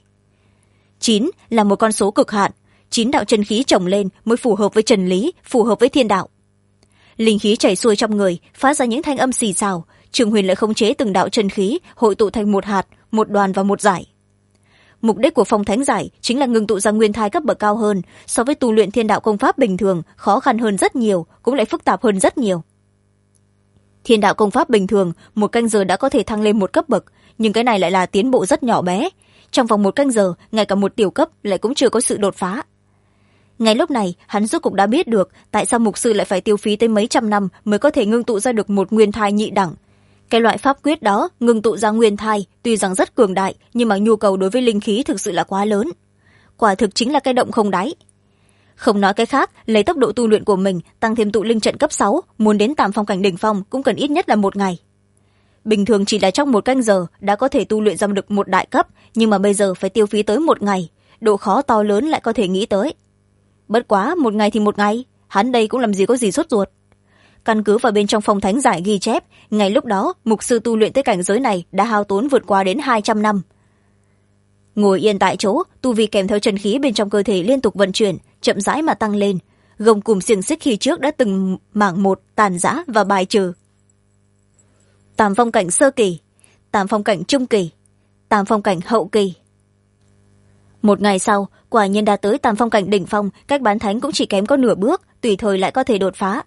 9 là một con số cực hạn, 9 đạo chân khí chồng lên mới phù hợp với chân lý, phù hợp với thiên đạo. Linh khí chảy xuôi trong người, phát ra những thanh âm xì xào. Trương Huyền lại khống chế từng đạo chân khí, hội tụ thành một hạt, một đoàn và một giải. Mục đích của phong thánh giải chính là ngưng tụ ra nguyên thai cấp bậc cao hơn, so với tu luyện thiên đạo công pháp bình thường, khó khăn hơn rất nhiều, cũng lại phức tạp hơn rất nhiều. Thiên đạo công pháp bình thường, 1 canh giờ đã có thể thăng lên 1 cấp bậc, nhưng cái này lại là tiến bộ rất nhỏ bé. Trong vòng 1 canh giờ, ngay cả một tiểu cấp lại cũng chưa có sự đột phá. Ngay lúc này, hắn rốt cục đã biết được tại sao mục sư lại phải tiêu phí tới mấy trăm năm mới có thể ngưng tụ ra được một nguyên thai nhị đẳng. Cái loại pháp quyết đó, ngưng tụ ra nguyên thai, tuy rằng rất cường đại, nhưng mà nhu cầu đối với linh khí thực sự là quá lớn. Quả thực chính là cái động không đáy. Không nói cái khác, lấy tốc độ tu luyện của mình, tăng thêm tụ linh trận cấp 6, muốn đến tam phong cảnh đỉnh phong cũng cần ít nhất là 1 ngày. Bình thường chỉ là trong 1 canh giờ đã có thể tu luyện ra được một đại cấp, nhưng mà bây giờ phải tiêu phí tới 1 ngày. Độ khó to lớn lại có thể nghĩ tới. Bất quá 1 ngày thì 1 ngày, hắn đây cũng làm gì có gì sốt ruột. Căn cứ vào bên trong phong thánh giải ghi chép, ngay lúc đó mục sư tu luyện tới cảnh giới này đã hao tốn vượt qua đến 200 năm. ngồi yên tại chỗ, tu vi kèm theo chân khí bên trong cơ thể liên tục vận chuyển, chậm rãi mà tăng lên. Gông cùm xiềng xích khi trước đã từng mảng một tàn rã và bài trừ. Tam phong cảnh sơ kỳ, tam phong cảnh trung kỳ, tam phong cảnh hậu kỳ. Một ngày sau, quả nhiên đã tới tam phong cảnh đỉnh phong, cách bán thánh cũng chỉ kém có nửa bước, tùy thời lại có thể đột phá.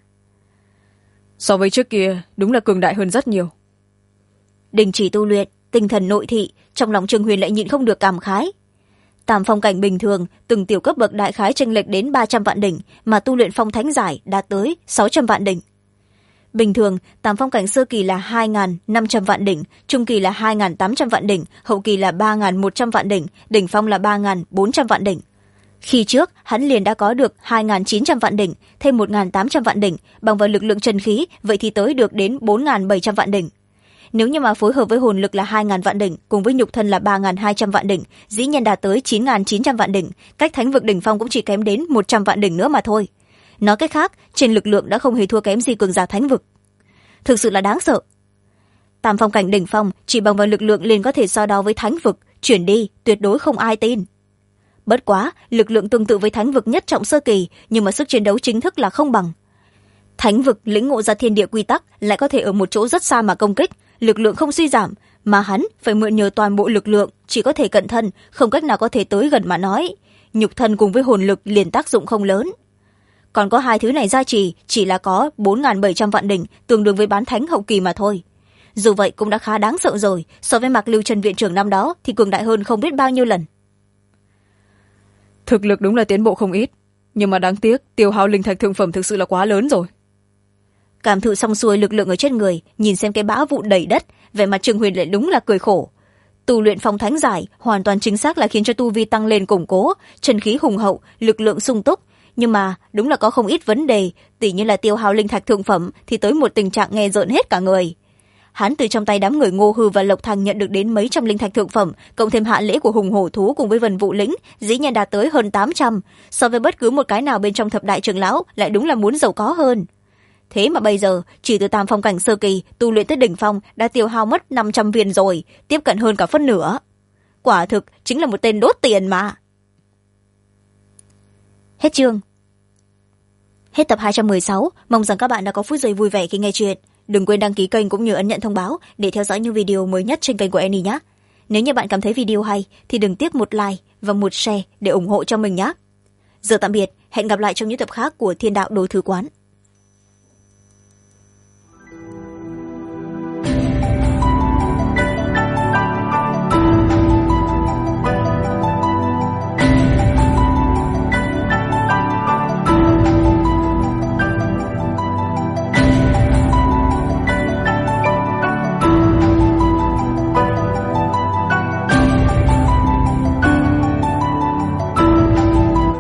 So với trước kia, đúng là cường đại hơn rất nhiều. Đình chỉ tu luyện, tinh thần nội thị, trong lòng Trương Huyền lại nhịn không được cảm khái. Tam phong cảnh bình thường, từng tiểu cấp bậc đại khái chênh lệch đến 300 vạn đỉnh, mà tu luyện phong thánh giải đạt tới 600 vạn đỉnh. Bình thường, tam phong cảnh sơ kỳ là 2.500 vạn đỉnh, trung kỳ là 2.800 vạn đỉnh, hậu kỳ là 3.100 vạn đỉnh, đỉnh phong là 3.400 vạn đỉnh. Khi trước, hắn liền đã có được 2.900 vạn đỉnh, thêm 1.800 vạn đỉnh, bằng vào lực lượng chân khí, vậy thì tới được đến 4.700 vạn đỉnh. Nếu như mà phối hợp với hồn lực là 2.000 vạn đỉnh, cùng với nhục thân là 3.200 vạn đỉnh, dĩ nhiên đạt tới 9.900 vạn đỉnh, cách thánh vực đỉnh phong cũng chỉ kém đến 100 vạn đỉnh nữa mà thôi. Nói cách khác, trên lực lượng đã không hề thua kém gì cường giả thánh vực. Thực sự là đáng sợ. Tam phong cảnh đỉnh phong chỉ bằng vào lực lượng liền có thể so đo với thánh vực, chuyển đi tuyệt đối không ai tin. Bất quá, lực lượng tương tự với thánh vực nhất trọng sơ kỳ, nhưng mà sức chiến đấu chính thức là không bằng. Thánh vực lĩnh ngộ ra thiên địa quy tắc, lại có thể ở một chỗ rất xa mà công kích, lực lượng không suy giảm, mà hắn phải mượn nhờ toàn bộ lực lượng, chỉ có thể cận thân, không cách nào có thể tới gần mà nói. Nhục thân cùng với hồn lực liền tác dụng không lớn. Còn có hai thứ này gia trì, chỉ là có 4.700 vạn đỉnh, tương đương với bán thánh hậu kỳ mà thôi. Dù vậy cũng đã khá đáng sợ rồi, so với Mạc Lưu Trần viện trưởng năm đó thì cường đại hơn không biết bao nhiêu lần. Thực lực đúng là tiến bộ không ít, nhưng mà đáng tiếc tiêu hao linh thạch thượng phẩm thực sự là quá lớn rồi. Cảm thụ xong xuôi lực lượng ở trên người, nhìn xem cái bão vụ đầy đất, vẻ mặt Trương Huyền lại đúng là cười khổ. Tu luyện phong thánh giải hoàn toàn chính xác là khiến cho tu vi tăng lên củng cố, chân khí hùng hậu, lực lượng sung túc, nhưng mà đúng là có không ít vấn đề, tỉ như là tiêu hao linh thạch thượng phẩm thì tới một tình trạng nghe rợn hết cả người. Hắn từ trong tay đám người Ngô Hư và Lộc Thành nhận được đến mấy trăm linh thạch thượng phẩm, cộng thêm hạ lễ của hùng hổ thú cùng với Vân Vũ lĩnh, dĩ nhiên đạt tới hơn 800, so với bất cứ một cái nào bên trong thập đại trưởng lão lại đúng là muốn giàu có hơn. Thế mà bây giờ, chỉ từ tam phong cảnh sơ kỳ tu luyện tới đỉnh phong đã tiêu hao mất 500 viên rồi, tiếp cận hơn cả phân nửa. Quả thực chính là một tên đốt tiền mà. Hết chương. Hết tập 216, mong rằng các bạn đã có phút giây vui vẻ khi nghe chuyện. Đừng quên đăng ký kênh cũng như ấn nhận thông báo để theo dõi những video mới nhất trên kênh của Annie nhé. Nếu như bạn cảm thấy video hay thì đừng tiếc một like và một share để ủng hộ cho mình nhé. Giờ tạm biệt, hẹn gặp lại trong những tập khác của Thiên Đạo Đồ Thư Quán.